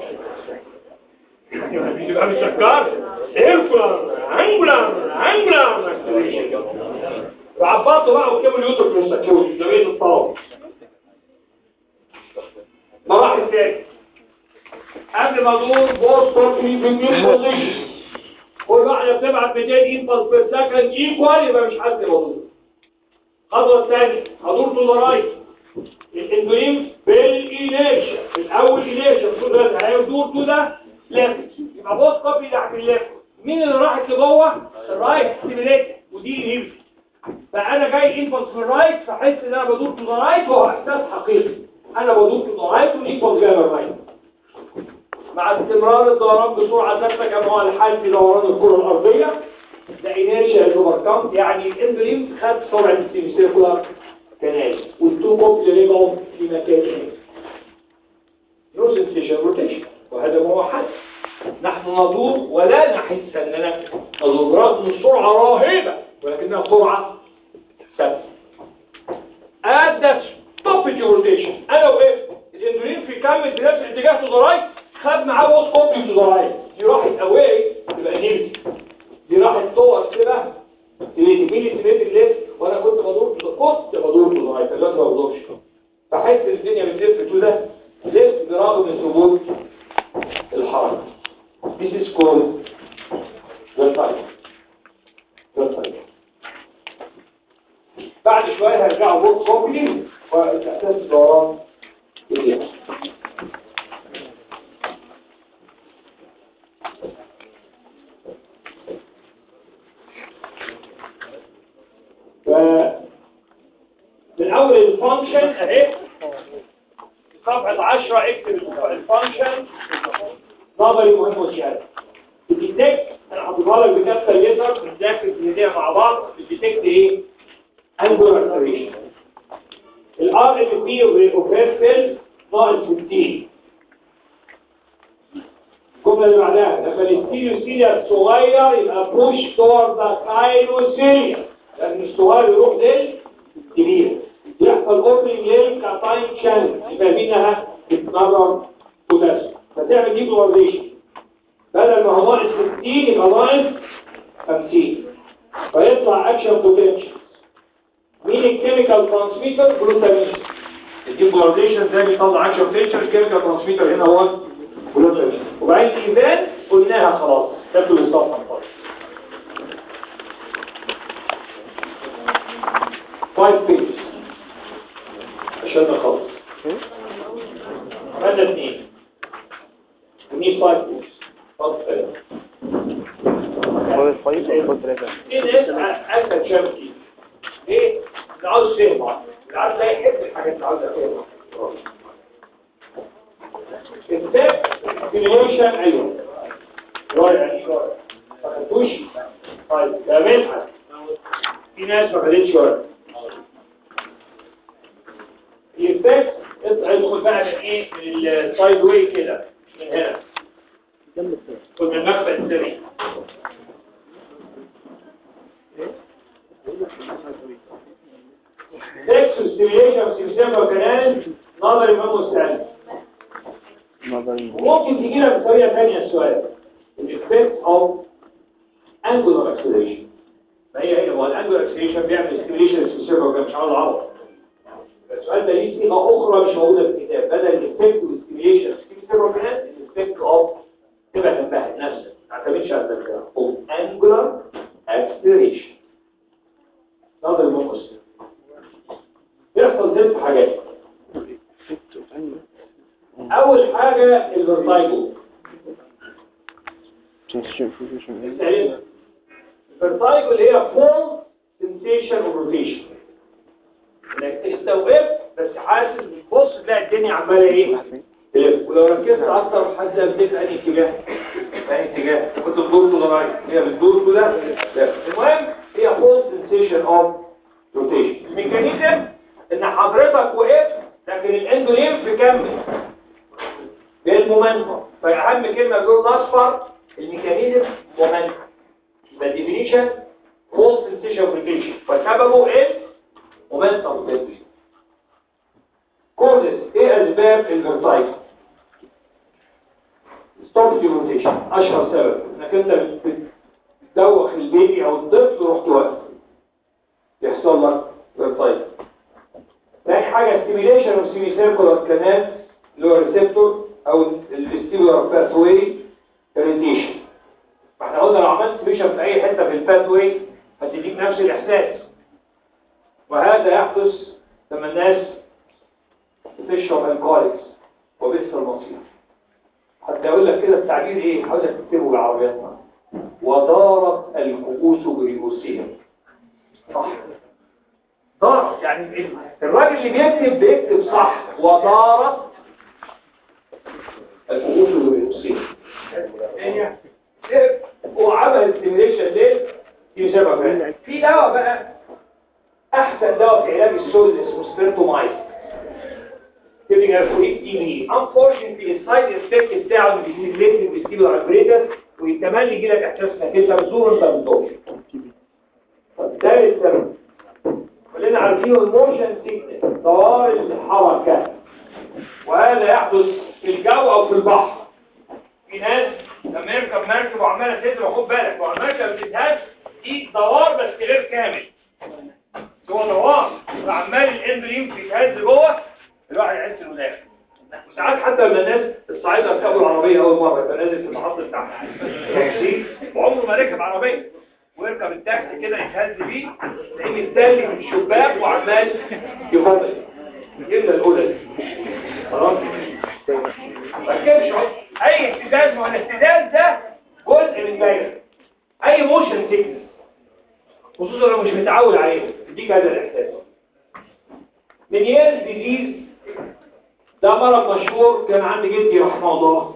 يعني بيبقى مشكر سيركولار انجولار انجولار اكسلريشن. وعبطوا بقى وكملوا يوتيوب للسكيورتي ده بيت الطاوله. مراحل تاني قبل ما ادور بوست كوبي بالمين بوزيشن، كل واحده بتبعت مئتين امبلس بير سكند ايكوال، يبقى مش حد بدور. الخطوه الثانيه هدور تو ذا رايت. الاندوليم بالإينيشن الاول إينيشن كل ده هيدور تو ذا ليفت، يبقى بوست كوبي تحت الليفت. مين اللي راحت لجوه؟ الرايت ستيميليت، ودي انهبيشن. فانا جاي امبلس من الرايت فاحس ان انا بدور تو ذا رايت، وهو احساس حقيقي انا بدور تو ذا رايت والايكوال جاي الرايت. مع استمرار الدوران بسرعه ثابته كما هو الحال في دوران الكره الارضيه، ده انيرشيا اوفركم، يعني الاندوليم خد سرعه السيمي سيركولار كانال والتو كوبل اللي رجعوا في مكانهم. نو سنسيشن روتيشن، وهذا ما هو حل. نحن ندور ولا نحس اننا ندور رغم السرعه رهيبه، ولكنها سرعه ثابته. ادت ستوبج روتيشن. انا وقفت الاندولين في كامل بنفس الاتجاه تو ذا رايت، خد معاه بوست كوبي تو ذا رايت، دي راحت اواي تبقى نيمتي، دي راحت صور كده مين اللي الليفت، وانا كنت بدور تو ذا كوست بدور تو ذا رايت، دلوقتي ما بدورش. فحس الدنيا بتلف تو ذا ليفت برغم ثبوت الحركه. This is called vertigo. vertigo. بعد شويه هرجعوا بوست كوبي والاحساس الدوران يرجع. من اول الفانكشن اهي صفحه عشرة اكتب الفانكشن نظري مهم وشهاده. الديتكت انا حاططها لك بكابتل ليزر بنذاكر الاثنين مع بعض. الديتكت ايه؟ انجولار اكسلريشن. الار ام بي اوفرفيل ناقص ستين. الجمله اللي بعدها لما الستيلوسيليا الصغير يبقى بوش تورد ذا كايلوسيليا، لان الصغير يروح للكبير، يحصل يحصل اوبننج للكاتاين شانل يبقى منها بتتكرر بوتاسيوم فتعمل ديبولاريزيشن بدل ما هو ناقص ستين يبقى ناقص خمسين فيطلع اكشن بوتنشال. مين الكيميكال ترانسميتر؟ جلوتامين. الديبولاريزيشن ده بيطلع اكشن بوتنشال. الكيميكال ترانسميتر هنا هو جلوتامين. وبعدين الايفان قلناها خلاص تاكل الصفحه خالص. خمسة بيجز عشان نخلص. عملنا اثنين. وني خمسة بيجز. خلاص ثلاثة. خد خمسة وخد ثلاثة. ايه ده؟ اسهل شبكي. ليه؟ اللي عاوز فهم بعض. اللي عاوز لا يحب الحاجات اللي عاوزها فهمها. التاك سيميوليشن ايوه. رائع يعني رائع. ما خدتوش؟ طيب ده مدحت. في ناس ما خدتش ورق. الإفكت ادخل بقى من ايه؟ من السايد واي كده من هنا ادخل من المخبأ السري. سكس وستيميليشن وسيميسيما وكنال نظري مهم مستعد. ممكن تجي لك بطريقة ثانية السؤال الإفكت أو أنجولار أكسلريشن. ما هي هي هو الأنجولار أكسلريشن بيعمل ستيميليشن وسيميسيما وكنال مش عاوز عوض. السؤال ده ليه صيغه اخرى مش موجوده في الكتاب بدل الافكت والستيميليشن ستيميليشن الافكت اوف تبقى جنبها نفسك ما تعتمدش على الذكاء اوف انجولار اكسلريشن. نظر المقص يحصل ست حاجات. اول حاجه الفيرتايجو. الفيرتايجو اللي هي فول سنسيشن اوف روتيشن انك تستوعب بس حاسس بتبص تلاقي الدنيا عماله ايه تلف ولو ركزت اكتر حاسس بتلف انهي اتجاه انهي اتجاه كنت بتدور كده رايح هي بتدور كده المهم هي فول سنسيشن اوف روتيشن. الميكانيزم ان حضرتك وقفت لكن الاندوليمف كمل بالمومنتوم. فاهم كلمه باللون الاصفر الميكانيزم مومنتوم. يبقى ديفينيشن فول سنسيشن اوف روتيشن فسببه ايه مومنتوم بيبي. كوزز ايه اسباب الفيرتايجو؟ ستوب روتيشن اشهر سبب انك انت بتدوخ البيبي او الطفل ورحت واقف يحصل لك فيرتايجو. ثاني حاجه ستيميليشن اوف سيمي سيركولار كانال اللي هو الريسبتور او الستيبولار باثوي اريتيشن. فاحنا قلنا لو عملت ستيميليشن في اي حته في الباثوي هتديك نفس الاحساس وهذا يحدث لما الناس بتشرب الكوليكس وبئس المصير. حتى اقول لك كده التعبير ايه عاوزك تكتبه بالعربياتنا ودارت الكؤوس برؤوسهم. صح دارت يعني الراجل اللي بيكتب بيكتب صح ودارت الكؤوس برؤوسهم. يعني وعمل ستيميليشن ليه دي سبب. في دواء بقى احسن دواء في علاج السل اسمه سبيرتومايد تبقى فوقيه تي بي. انفورشنتلي السايد افكت بتاعه اللي بيستيميليت الفيستيبولار ابريتس ويتملي يجي لك احساس انك انت بتزور انت بتدور. ثالث سبب كلنا عارفينه الموشن سيكنس دوار الحركه وهذا يحدث في الجو او في البحر. في ناس لما يركب مركب وعماله تدري خد بالك والمركب بتتهز دي دوار بس غير كامل هو دوار وعمال الاندولين بيتهز جوه الواحد يحس انه نايم. وساعات حتى لما الناس الصعايده ركبوا العربيه اول مره يبقى نازل في المحطه بتاعها التاكسي وعمره ما ركب عربيه ويركب التاكسي كده يتهز بيه تلاقيه متدلي من الشباك وعمال يفضل يبدا الاولى دي خلاص ما تركبش اي اهتزاز. ما هو الاهتزاز ده جزء من دايره اي موشن سيكنس خصوصا لو مش متعود عليه يديك هذا الاحساس. مينييرز ديزيز ده مرض مشهور كان عند جدي رحمه الله.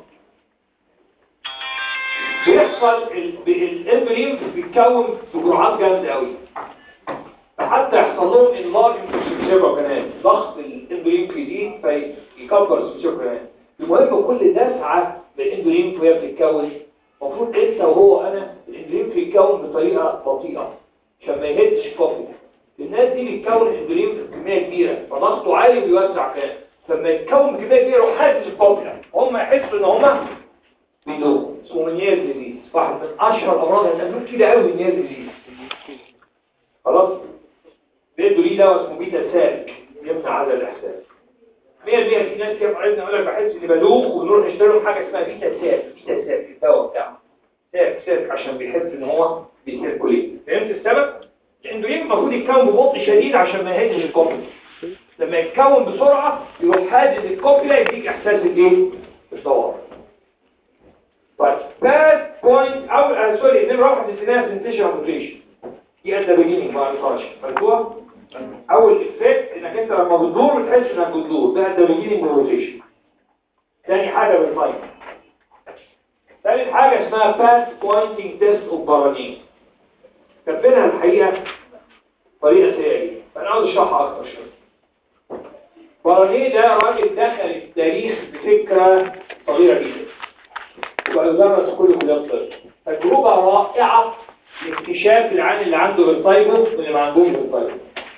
بيحصل الاندولين بيتكون في جرعات جامده قوي فحتى يحصل لهم انلارج سيرفر كمان ضغط الاندولين يزيد فيكبر السيرفر كمان. المهم كل دفعه بالاندولين وهي بتتكون المفروض انت وهو انا الاندولين بيتكون بطريقه بطيئه عشان ما يهدش كوفي الناس دي بتكون اندولين في كميه كبيره فضغطه عالي وبيوسع كده، فلما يتكون كميه كبيره يروح حاسس الكوبيلا، هم يحسوا ان هم بيدوخوا. اسمه نياز ديزيز، واحد من اشهر الامراض اللي هتقابلوه كده قوي نياز ديزيز. خلاص بيدوا ليه دواء اسمه بيتا سالك يمنع هذا الاحساس. مية بالمية في ناس كده عايزين اقول لك بحس اني بدوخ ونروح نشتري لهم حاجه اسمها بيتا سالك، بيتا سالك الدواء بتاعه سالك سالك عشان بيحس ان هو بيسيركوليت. فهمت السبب؟ الاندولين المفروض يتكون ببطء شديد عشان ما يهدش الكوبيلا، لما يتكون بسرعه يروح حاجز الكوبيلا يديك احساس الايه؟ الدوار. طيب باد بوينت اول آه سوري نمره واحد نسيناها سنتيشن موتيشن دي ادى بيجيننج ما عرفهاش فالكوه اول افكت انك انت لما بتدور بتحس انك بتدور ده ادى بيجيننج موتيشن. ثاني حاجه بالفايت. ثالث حاجه اسمها باد بوينتنج تيست اوف بارانين كاتبينها الحقيقه طريقه سيئه فانا عاوز اشرحها اكتر شويه. بارانين ده راجل دخل التاريخ بفكره صغيره جدا ويدرس كل كليات الطب. تجربه رائعه لاكتشاف العيان اللي عنده فيرتايجو واللي ما عندوش فيرتايجو.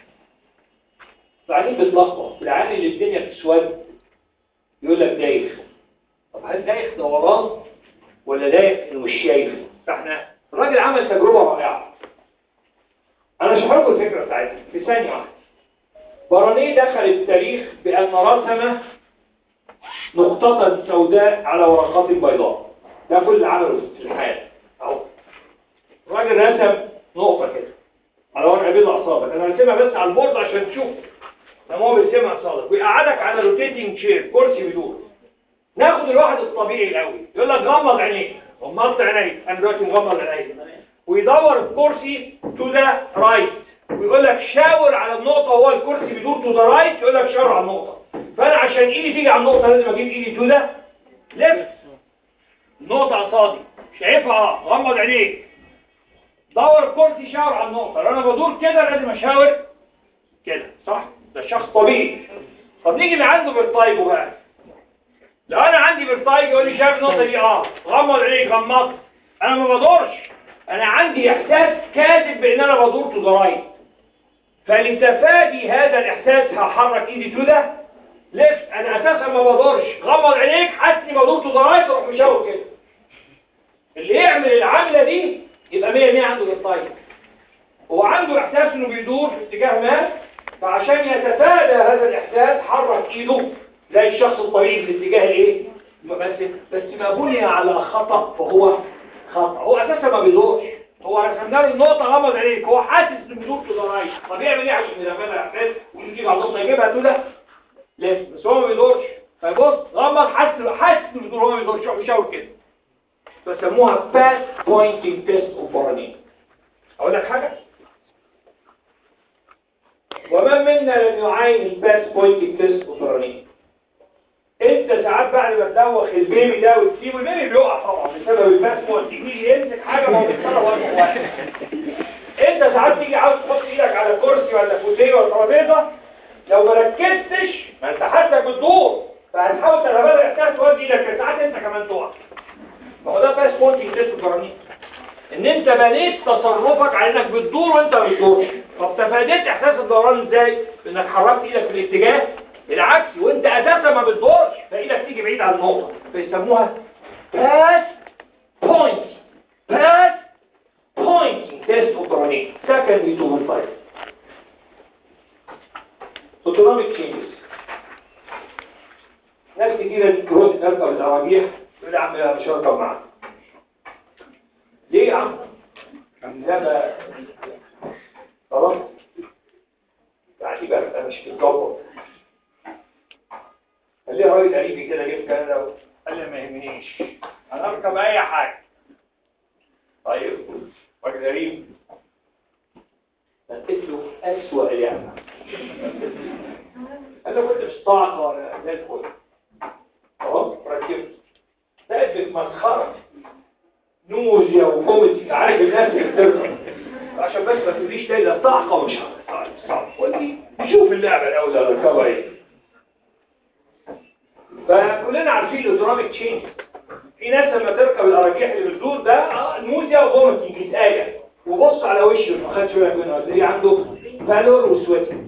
بعدين بتلخبط العيان اللي الدنيا بتسود يقول لك دايخ. طب هل دايخ دوران ولا دايخ انه مش شايف؟ فاحنا الراجل عمل تجربه رائعه. انا شرح لكم الفكره بتاعتها في ثانيه واحده. بارانيه دخل التاريخ بان رسم نقطه سوداء على ورقات بيضاء. ده كل اللي عمله في الحياه اهو. الراجل رسم نقطه كده على ورقه بيضاء قصادك، انا هرسمها بس على البورد عشان تشوف لما هو بيرسمها قصادك ويقعدك على روتيتنج شير كرسي بيدور. ناخد الواحد الطبيعي الاول يقول لك غمض عينيك، غمضت عينيك انا دلوقتي مغمض عينيك ويدور الكرسي تو ذا رايت ويقول لك شاور على النقطه وهو الكرسي بيدور تو ذا رايت يقول لك شاور على النقطه. فانا عشان ايدي تيجي على النقطه لازم اجيب ايدي تو ذا ليفت. النقطه قصادي شايفها غمض عينيك دور الكرسي شاور على النقطه. لو انا بدور كده لازم اشاور كده صح؟ ده شخص طبيعي. طب نيجي اللي عنده فيرتايجو بقى. لو انا عندي فيرتايجو يقول لي شايف النقطه دي اه غمض عينيك غمضت انا ما بدورش، انا عندي احساس كاذب بان انا بدور تو ذا رايت. فلتفادي هذا الاحساس هحرك ايدي تو ذا ليفت. انا اساسا ما بدورش، غمض عينيك حاسس اني بدور تو ذا رايت اروح مشاور كده. اللي يعمل العمله دي يبقى مية مية عنده فيرتايجو. هو عنده احساس انه بيدور في اتجاه ما، فعشان يتفادى هذا الاحساس حرك ايده زي الشخص الطبيعي في الاتجاه الايه؟ بس بس ما بني على خطأ فهو خطأ. هو اساسا ما بيدورش، هو رسمنا له النقطه غمض عليك، هو حاسس انه بيدور تو ذا رايت. طب يعمل ايه عشان يتفادى الاحساس ويجيب على النقطه يجيبها تو ذا ليفت؟ بس هو ما بيدورش. فبص غمض حاسس حاسس انه بيدور هو ما بيدورش بيشاور كده. فسموها باس بوينتنج تيست اوف بارانين. اقول لك حاجه؟ ومن منا لم يعاين الباس بوينتنج تيست اوف بارانين؟ انت ساعات بعد ما تدوخ البيبي ده وتسيبه البيبي بيقع طبعا بسبب الباس بوينتنج يجي يمسك حاجه ما هو بيتصرف وقت واحد. انت ساعات تيجي عاوز تحط ايدك على كرسي ولا فوتيه ولا ترابيزه لو ما ركزتش ما انت حاسك بتدور فهتحاول تتبادل الاحساس تودي ايدك ساعات انت كمان تقع. ما هو ده باس بوينتنج تيست اوف بارانين. ان انت بنيت تصرفك على انك بتدور وانت ما بتدورش. طب تفاديت احساس الدوران ازاي؟ انك حركت ايدك في الاتجاه العكسي وانت اساسا ما بتدورش فايدك تيجي بعيد عن النقطه فيسموها باس بوينت باس بوينت تيست اوف بارانين سكندري تو فايف. اوتونوميك تشينجز. ناس كتير تروح تركب الاراجيح تقول يا عم لا مش هركب معاك. ليه يا عم؟ لا بقى خلاص يعني بقى انا مش متجوز. قال لي راجل قريبي كده جه في كندا قال لي ما يهمنيش انا اركب اي حاجه. طيب راجل قريب قلت له اسوأ لعبه قال له كنت مش طاقه ولا زي الفل خلاص ركبت لقيت مسخره نوزيا وكوميدي عارف الناس اللي بتركب عشان بس ما تقوليش تاني ده صعقه ومش صعب صعب ودي نشوف اللعبه الاول اركبها ايه. فكلنا عارفين الاوتونوميك تشينج. في ناس لما تركب الاراجيح اللي بتدور ده اه نوزيا وكوميدي بيتقايا وبص على وشه ما خدش بالك منه هتلاقيه عنده فالور وسويتنج.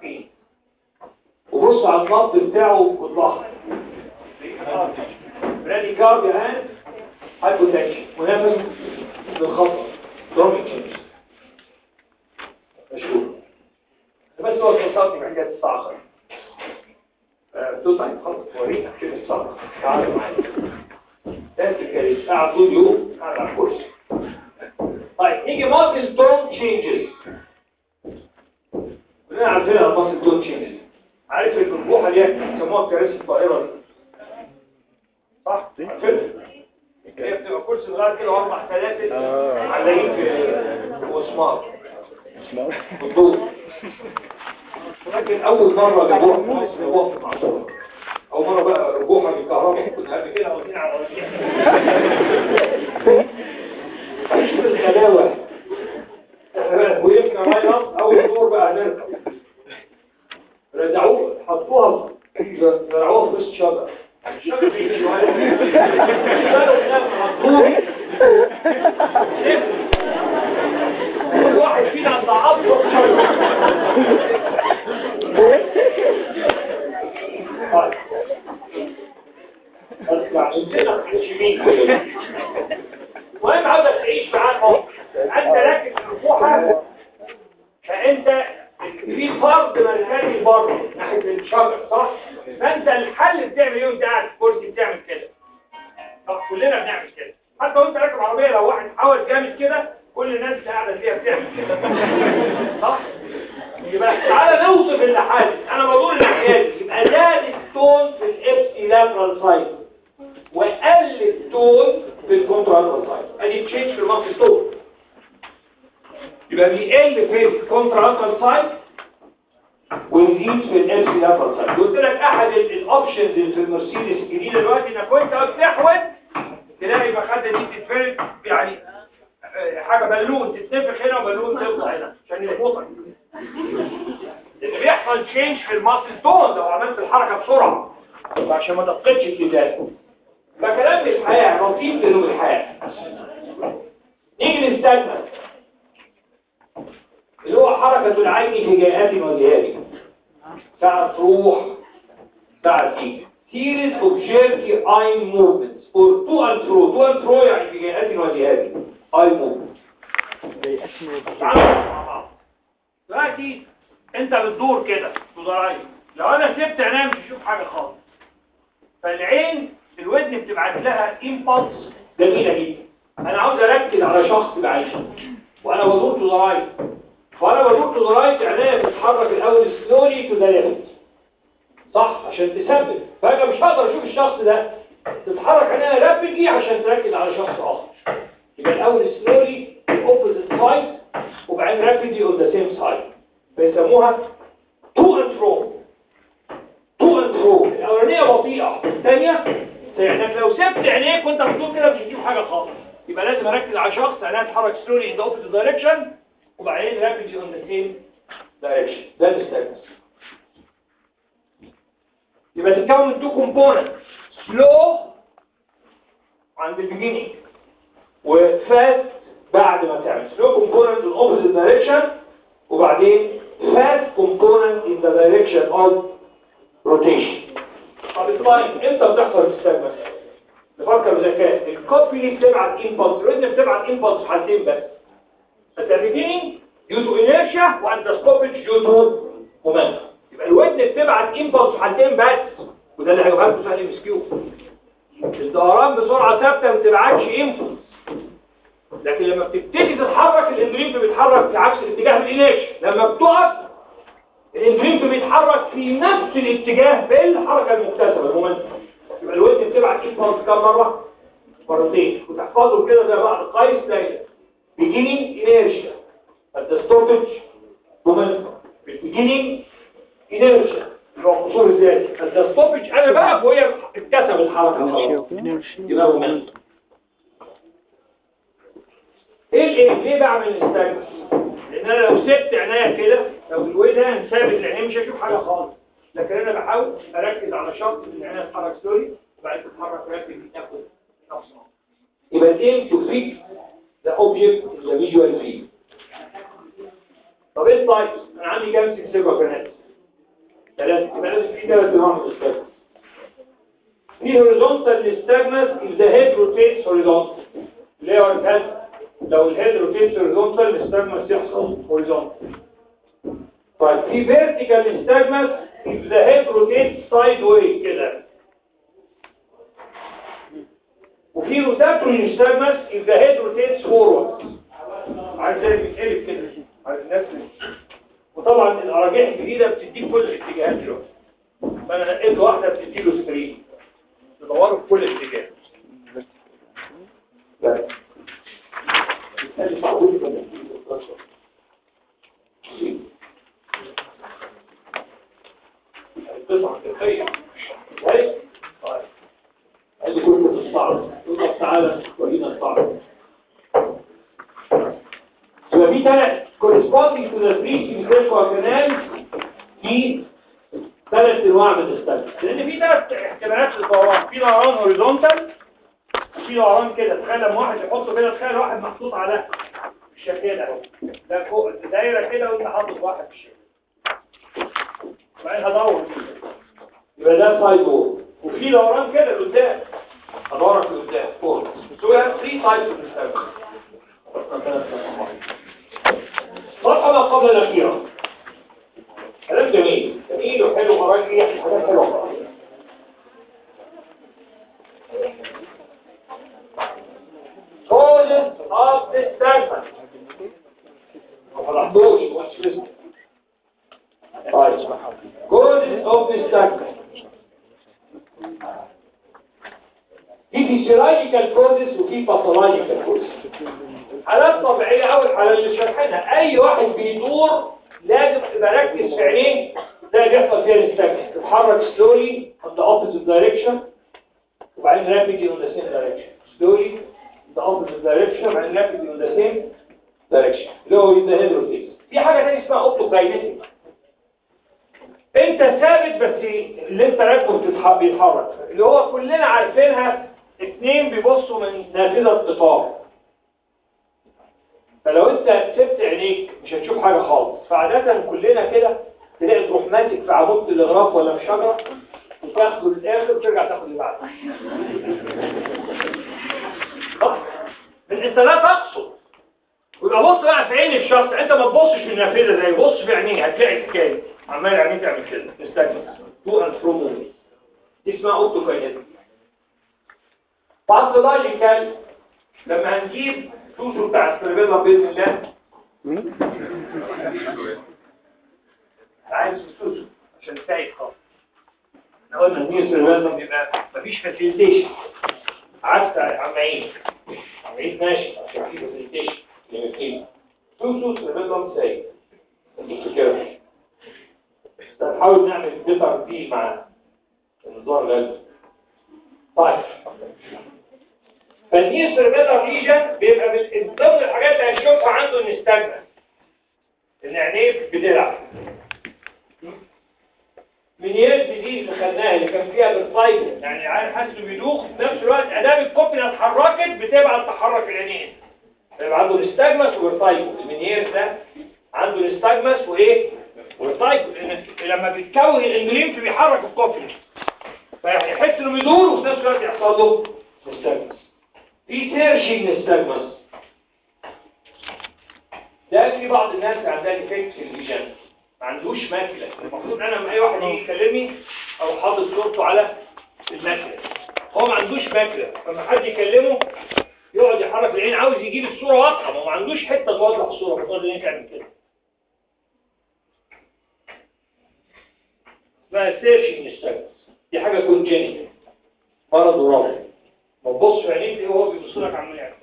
وبص على النبض بتاعه والضغط. برادي كارديا هاند هايبوتنشن ونفس بالخطر درومينج تشينج. مشهور. بس هو الكونسلتنج حاجات الصعبة. دوس على خط ورينا كده الصعبة. تعالوا معايا. ده الكاريس قاعد طول اليوم قاعد على الكرسي. طيب نيجي ماسل تون تشينجز. كلنا عارفينها الماسل تون تشينجز. عارف الجروحة اللي هي بيسموها كراسي الطائرة دي. صح؟ عارفينها؟ هي بتبقى كرسي صغير كده واربع سلاسل معلقين في مسمار. مسمار؟ بالضبط. ولكن أول مرة جابوها في مصر جابوها في المعصورة. أول مرة بقى رجوحة بالكهرباء كنا قبل كده واخدين على وجهها. عيش بالغلاوة. ويمكن رايح أول دور بقى هنركب. رجعوه حطوها زرعوها في وسط شجر. الشجر بيجي شوية. قالوا هناك حطوه. كل واحد فينا عند عضله شجر. طيب. اسمع انتنا مش مين. المهم عاوزك تعيش معاه الموقف. انت راكب في الروحه فانت في فرد مركزي بره ناحيه الشجر صح؟ فانت الحل بتعمل ايه وانت قاعد في الكرسي بتعمل كده. صح كلنا بنعمل كده. حتى وانت راكب عربيه لو واحد حاول جامد كده كل الناس اللي قاعده فيها بتعمل كده. صح؟ يبقى تعالى نوصف اللي حادث. انا بدور الناحيه يبقى زاد التون في الابسي لاترال سايد وقل التون في الكونترالاترال سايد. ادي تشينج في الماسل تون. يبقى بيقل في الكونترالاترال سايد ويزيد في الابسي لاترال سايد. قلت لك احد الاوبشنز اللي في المرسيدس الجديده دلوقتي انك وانت بتحود تلاقي المخده دي بتتفرد يعني حاجه بالون تتنفخ هنا وبالون تطلع هنا عشان يربطك. اللي بيحصل تشينج في الماسل تون لو عملت الحركه بسرعه عشان ما تفقدش اتجاهه. فكلام الحياه رصيد له الحياه. نيجي نستنى اللي هو حركه العين في جهات وجهات. ساعه تروح ساعه تيجي. series of jerky eye movements or to and fro. to and fro يعني في جهات وجهات. eye movements. دلوقتي انت بتدور كده تدورين. لو انا سبت عينيا مش هشوف حاجه خالص. فالعين الودن بتبعت لها امبلس جميله جدا. انا عاوز اركز على شخص بعينه وانا بدور تدورين. فانا بدور تدورين عينيا بتتحرك الاول سلولي تو ذا ليفت. صح عشان تثبت. فانا مش هقدر اشوف الشخص ده. تتحرك عينيا رابيدلي عشان تركز على شخص اخر. يبقى الاول سلولي اوبوزيت سايد وبعدين رابيدلي اون ذا سيم سايد. بيسموها تو اند فرو. تو اند فرو. الاولانيه بطيئه الثانيه يعني لو سبت عينيك وانت بتدور كده مش هتشوف حاجه خالص. يبقى لازم اركز على شخص عينيها تتحرك سلولي ان ذا اوبوزيت دايركشن وبعدين رابيدلي اون ذا سيم دايركشن. ده الاستاجنس. يبقى تتكون من تو كومبوننت سلو عند البيجينينج وفاست بعد ما تعمل. سلو كومبوننت ان اوبوزيت دايركشن وبعدين fast component in the direction of rotation. طب السلايد امتى بتحصل الاستجمة؟ نفكر بذكاء. الكوبي دي بتبعت امبلس. الودن بتبعت امبلس في حالتين بس. at the beginning due to inertia و at the stoppage due to momentum. يبقى الودن بتبعت امبلس في حالتين بس وده اللي هيبقى لكم سهل مسكيو. الدوران بسرعه ثابته ما بتبعتش امبلس. لكن لما بتبتدي تتحرك الاندريم بيتحرك في عكس الاتجاه بالانيرشيا. لما بتقف الاندريم بيتحرك في نفس الاتجاه بالحركه المكتسبه المومنتم. يبقى الودن بتبعت امبلس كام مره؟ مرتين. وتحفظوا كده زي بعض قيس دايره. beginning inertia at the stoppage momentum. beginning inertia اللي هو قصور الذاتي at the stoppage انا بقف وهي اكتسب الحركه خلاص. يبقى مومنتم. ايه ليه بعمل الاستاجنس؟ لان انا لو سبت عينيا كده لو الودان ثابت العين مش هشوف حاجه خالص. لكن انا بحاول اركز على شخص ان عينيا تتحرك سلولي وبعدين تتحرك رابيدلي تاخد نفسها. يبقى الايم تو فيكس ذا اوبجكت ذا فيجوال فيلد. طب ايه السايز؟ انا انا عندي كام سلسله كانت ثلاثه، يبقى لازم في ثلاث انواع من الاستجماس. في horizontal nystagmus if the head rotates horizontal، اللي هو الهيد لو الهيد rotates horizontal nystagmus يحصل horizontal. طيب في vertical nystagmus if the head rotates sideways كده. وفي rotatory nystagmus if the head rotates forward. عايز زي بيتقلب كده، عايز نفس. وطبعا الاراجيح الجديده بتديك كل الاتجاهات دلوقتي. فانا نقيت واحده بتديله سكرين تدوروا في كل اتجاه. بس القطعة الكيفية كويس؟ طيب ادي كل الصعب يقول تعالى ورينا الصعب. يبقى في ثلاث corresponding to the three semicircular canals في ثلاث انواع من الاستجماس، لان في ثلاث احتمالات للدوران. في دوران هوريزونتال وفي دوران كده. تخيل لما واحد يحطه كده، تخيل واحد محطوط على الشكل اهو، ده فوق دايره كده وانت حاطط واحد في الشكل، بعدين هدور يبقى ده سايد وول. وفي دوران كده لقدام، هدورك لقدام فوق. سو هي ثلاث تايبس من الاستجماس. صفحه ما قبل الاخيره. كلام جميل جميل وحلو وراك ايه حاجات حلوه. causes of nystagmus. وحضرتوش وش اسمه. طيب causes of nystagmus. في physiological causes وفي pathological causes. حالات طبيعيه اول حاله اللي شرحناها، اي واحد بيدور لازم تبقى ركز في عينيه. ده بيحصل فيها نستجمس، تتحرك slowly on the opposite direction وبعدين rapidly on the same direction. slowly in the opposite direction وبعدين rapidly on the same direction. اللي هو the head rotates. في حاجة تانية اسمها اوتوكاينيتيك. انت ثابت بس اللي انت راكبه بيتحرك، اللي هو كلنا عارفينها. اتنين بيبصوا من نافذة قطار، فلو انت سبت عينيك مش هتشوف حاجة خالص. فعادة كلنا كده تلاقي تروح ماسك في عمود تلغراف ولا في شجرة وتاخده للآخر وترجع تاخد اللي بعده. من انت لا تقصد. ويبقى بص بقى في عين الشخص، انت ما تبصش في النافذة زي بص في عينيه، هتلاقي الحكاية عمال عينيه تعمل كده تستجمس تو اند فروم موفمنت. دي اسمها اوتوكاينيتيك. باثولوجيكال لما هنجيب توشو بتاع السيربيلا باذن الله. مين؟ عايز توشو عشان تساعد خالص. احنا قلنا ان السيربيلا بيبقى مفيش فاسيليتيشن عكس عمعين. عمعين ماشي عشان في فاسيليتيشن للمكين. توشو السيربيلا سايد. مفيش كده. هنحاول نعمل ديفر دي مع النظام الغالي. طيب فالنيو سيربيلر ريجن بيبقى من ضمن الحاجات اللي هنشوفها عنده النستجمس، ان عينيه بتلعب. منيرز دي اللي خدناها اللي كان فيها بالسايكل، يعني عارف حاسس بيدوخ في نفس الوقت ادام الكوبيا اتحركت بتبعت تحرك العينين. يبقى عنده نستجمس وبالسايكل. المنيرز ده عنده نستجمس وايه؟ والسايكل. لما بيتكون الانجليمف بيحرك الكوبيا فيحس انه بيدور وفي نفس الوقت يحصل له نستجمس. في سيرشنج نستجمس. ده في بعض الناس عندها ديفكت في الفيجن، ما عندوش ماكله. المفروض انا لما اي واحد يجي يكلمني او حاطط صورته على الماكله، هو ما عندوش ماكله، فلما حد يكلمه يقعد يحرك العين عاوز يجيب الصوره واضحه، ما عندوش حته توضح الصوره، فتقعد العين تعمل كده. اسمها سيرشنج نستجمس. دي حاجه كونجينيتال، مرض وراثي. ما تبصش في عينيك وهو بيبص لك عمال يعمل.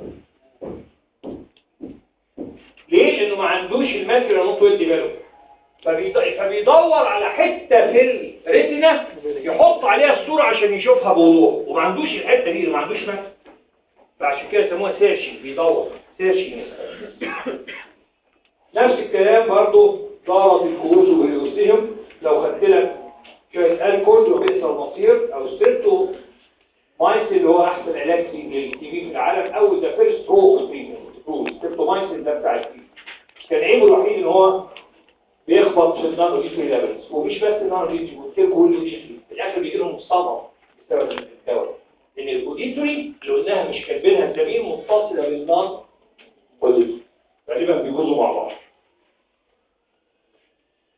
ليه؟ لانه ما عندوش الماكله نوت ويل ديفلوب، فبيدور على حته في الريتنا يحط عليها الصوره عشان يشوفها بوضوح، وما عندوش الحته دي، ما عندوش ماكله. فعشان كده سموها سيرشنج، بيدور سيرشنج. نفس الكلام برضه ضارة الكؤوس والهيوستيوم. لو خدت لك شويه الكول وبئس المصير، او ستريبتو مايسل اللي هو احسن علاج للتي بي في العالم، او ذا فيرست رو تريتمنت. ستريبتو مايسل ده بتاع التي بي. كان عيبه الوحيد ان هو بيخبط في النانو اوديتوري ليفلز، ومش بس النانو اوديتوري والتيركو والاوديتوري، في الاخر بيجي لهم صدمه بسبب الدواء، لان الاوديتوري اللي قلناها مش كاتبينها الزميل متصله بالنان اوديتوري، غالبا بيجوزوا مع بعض.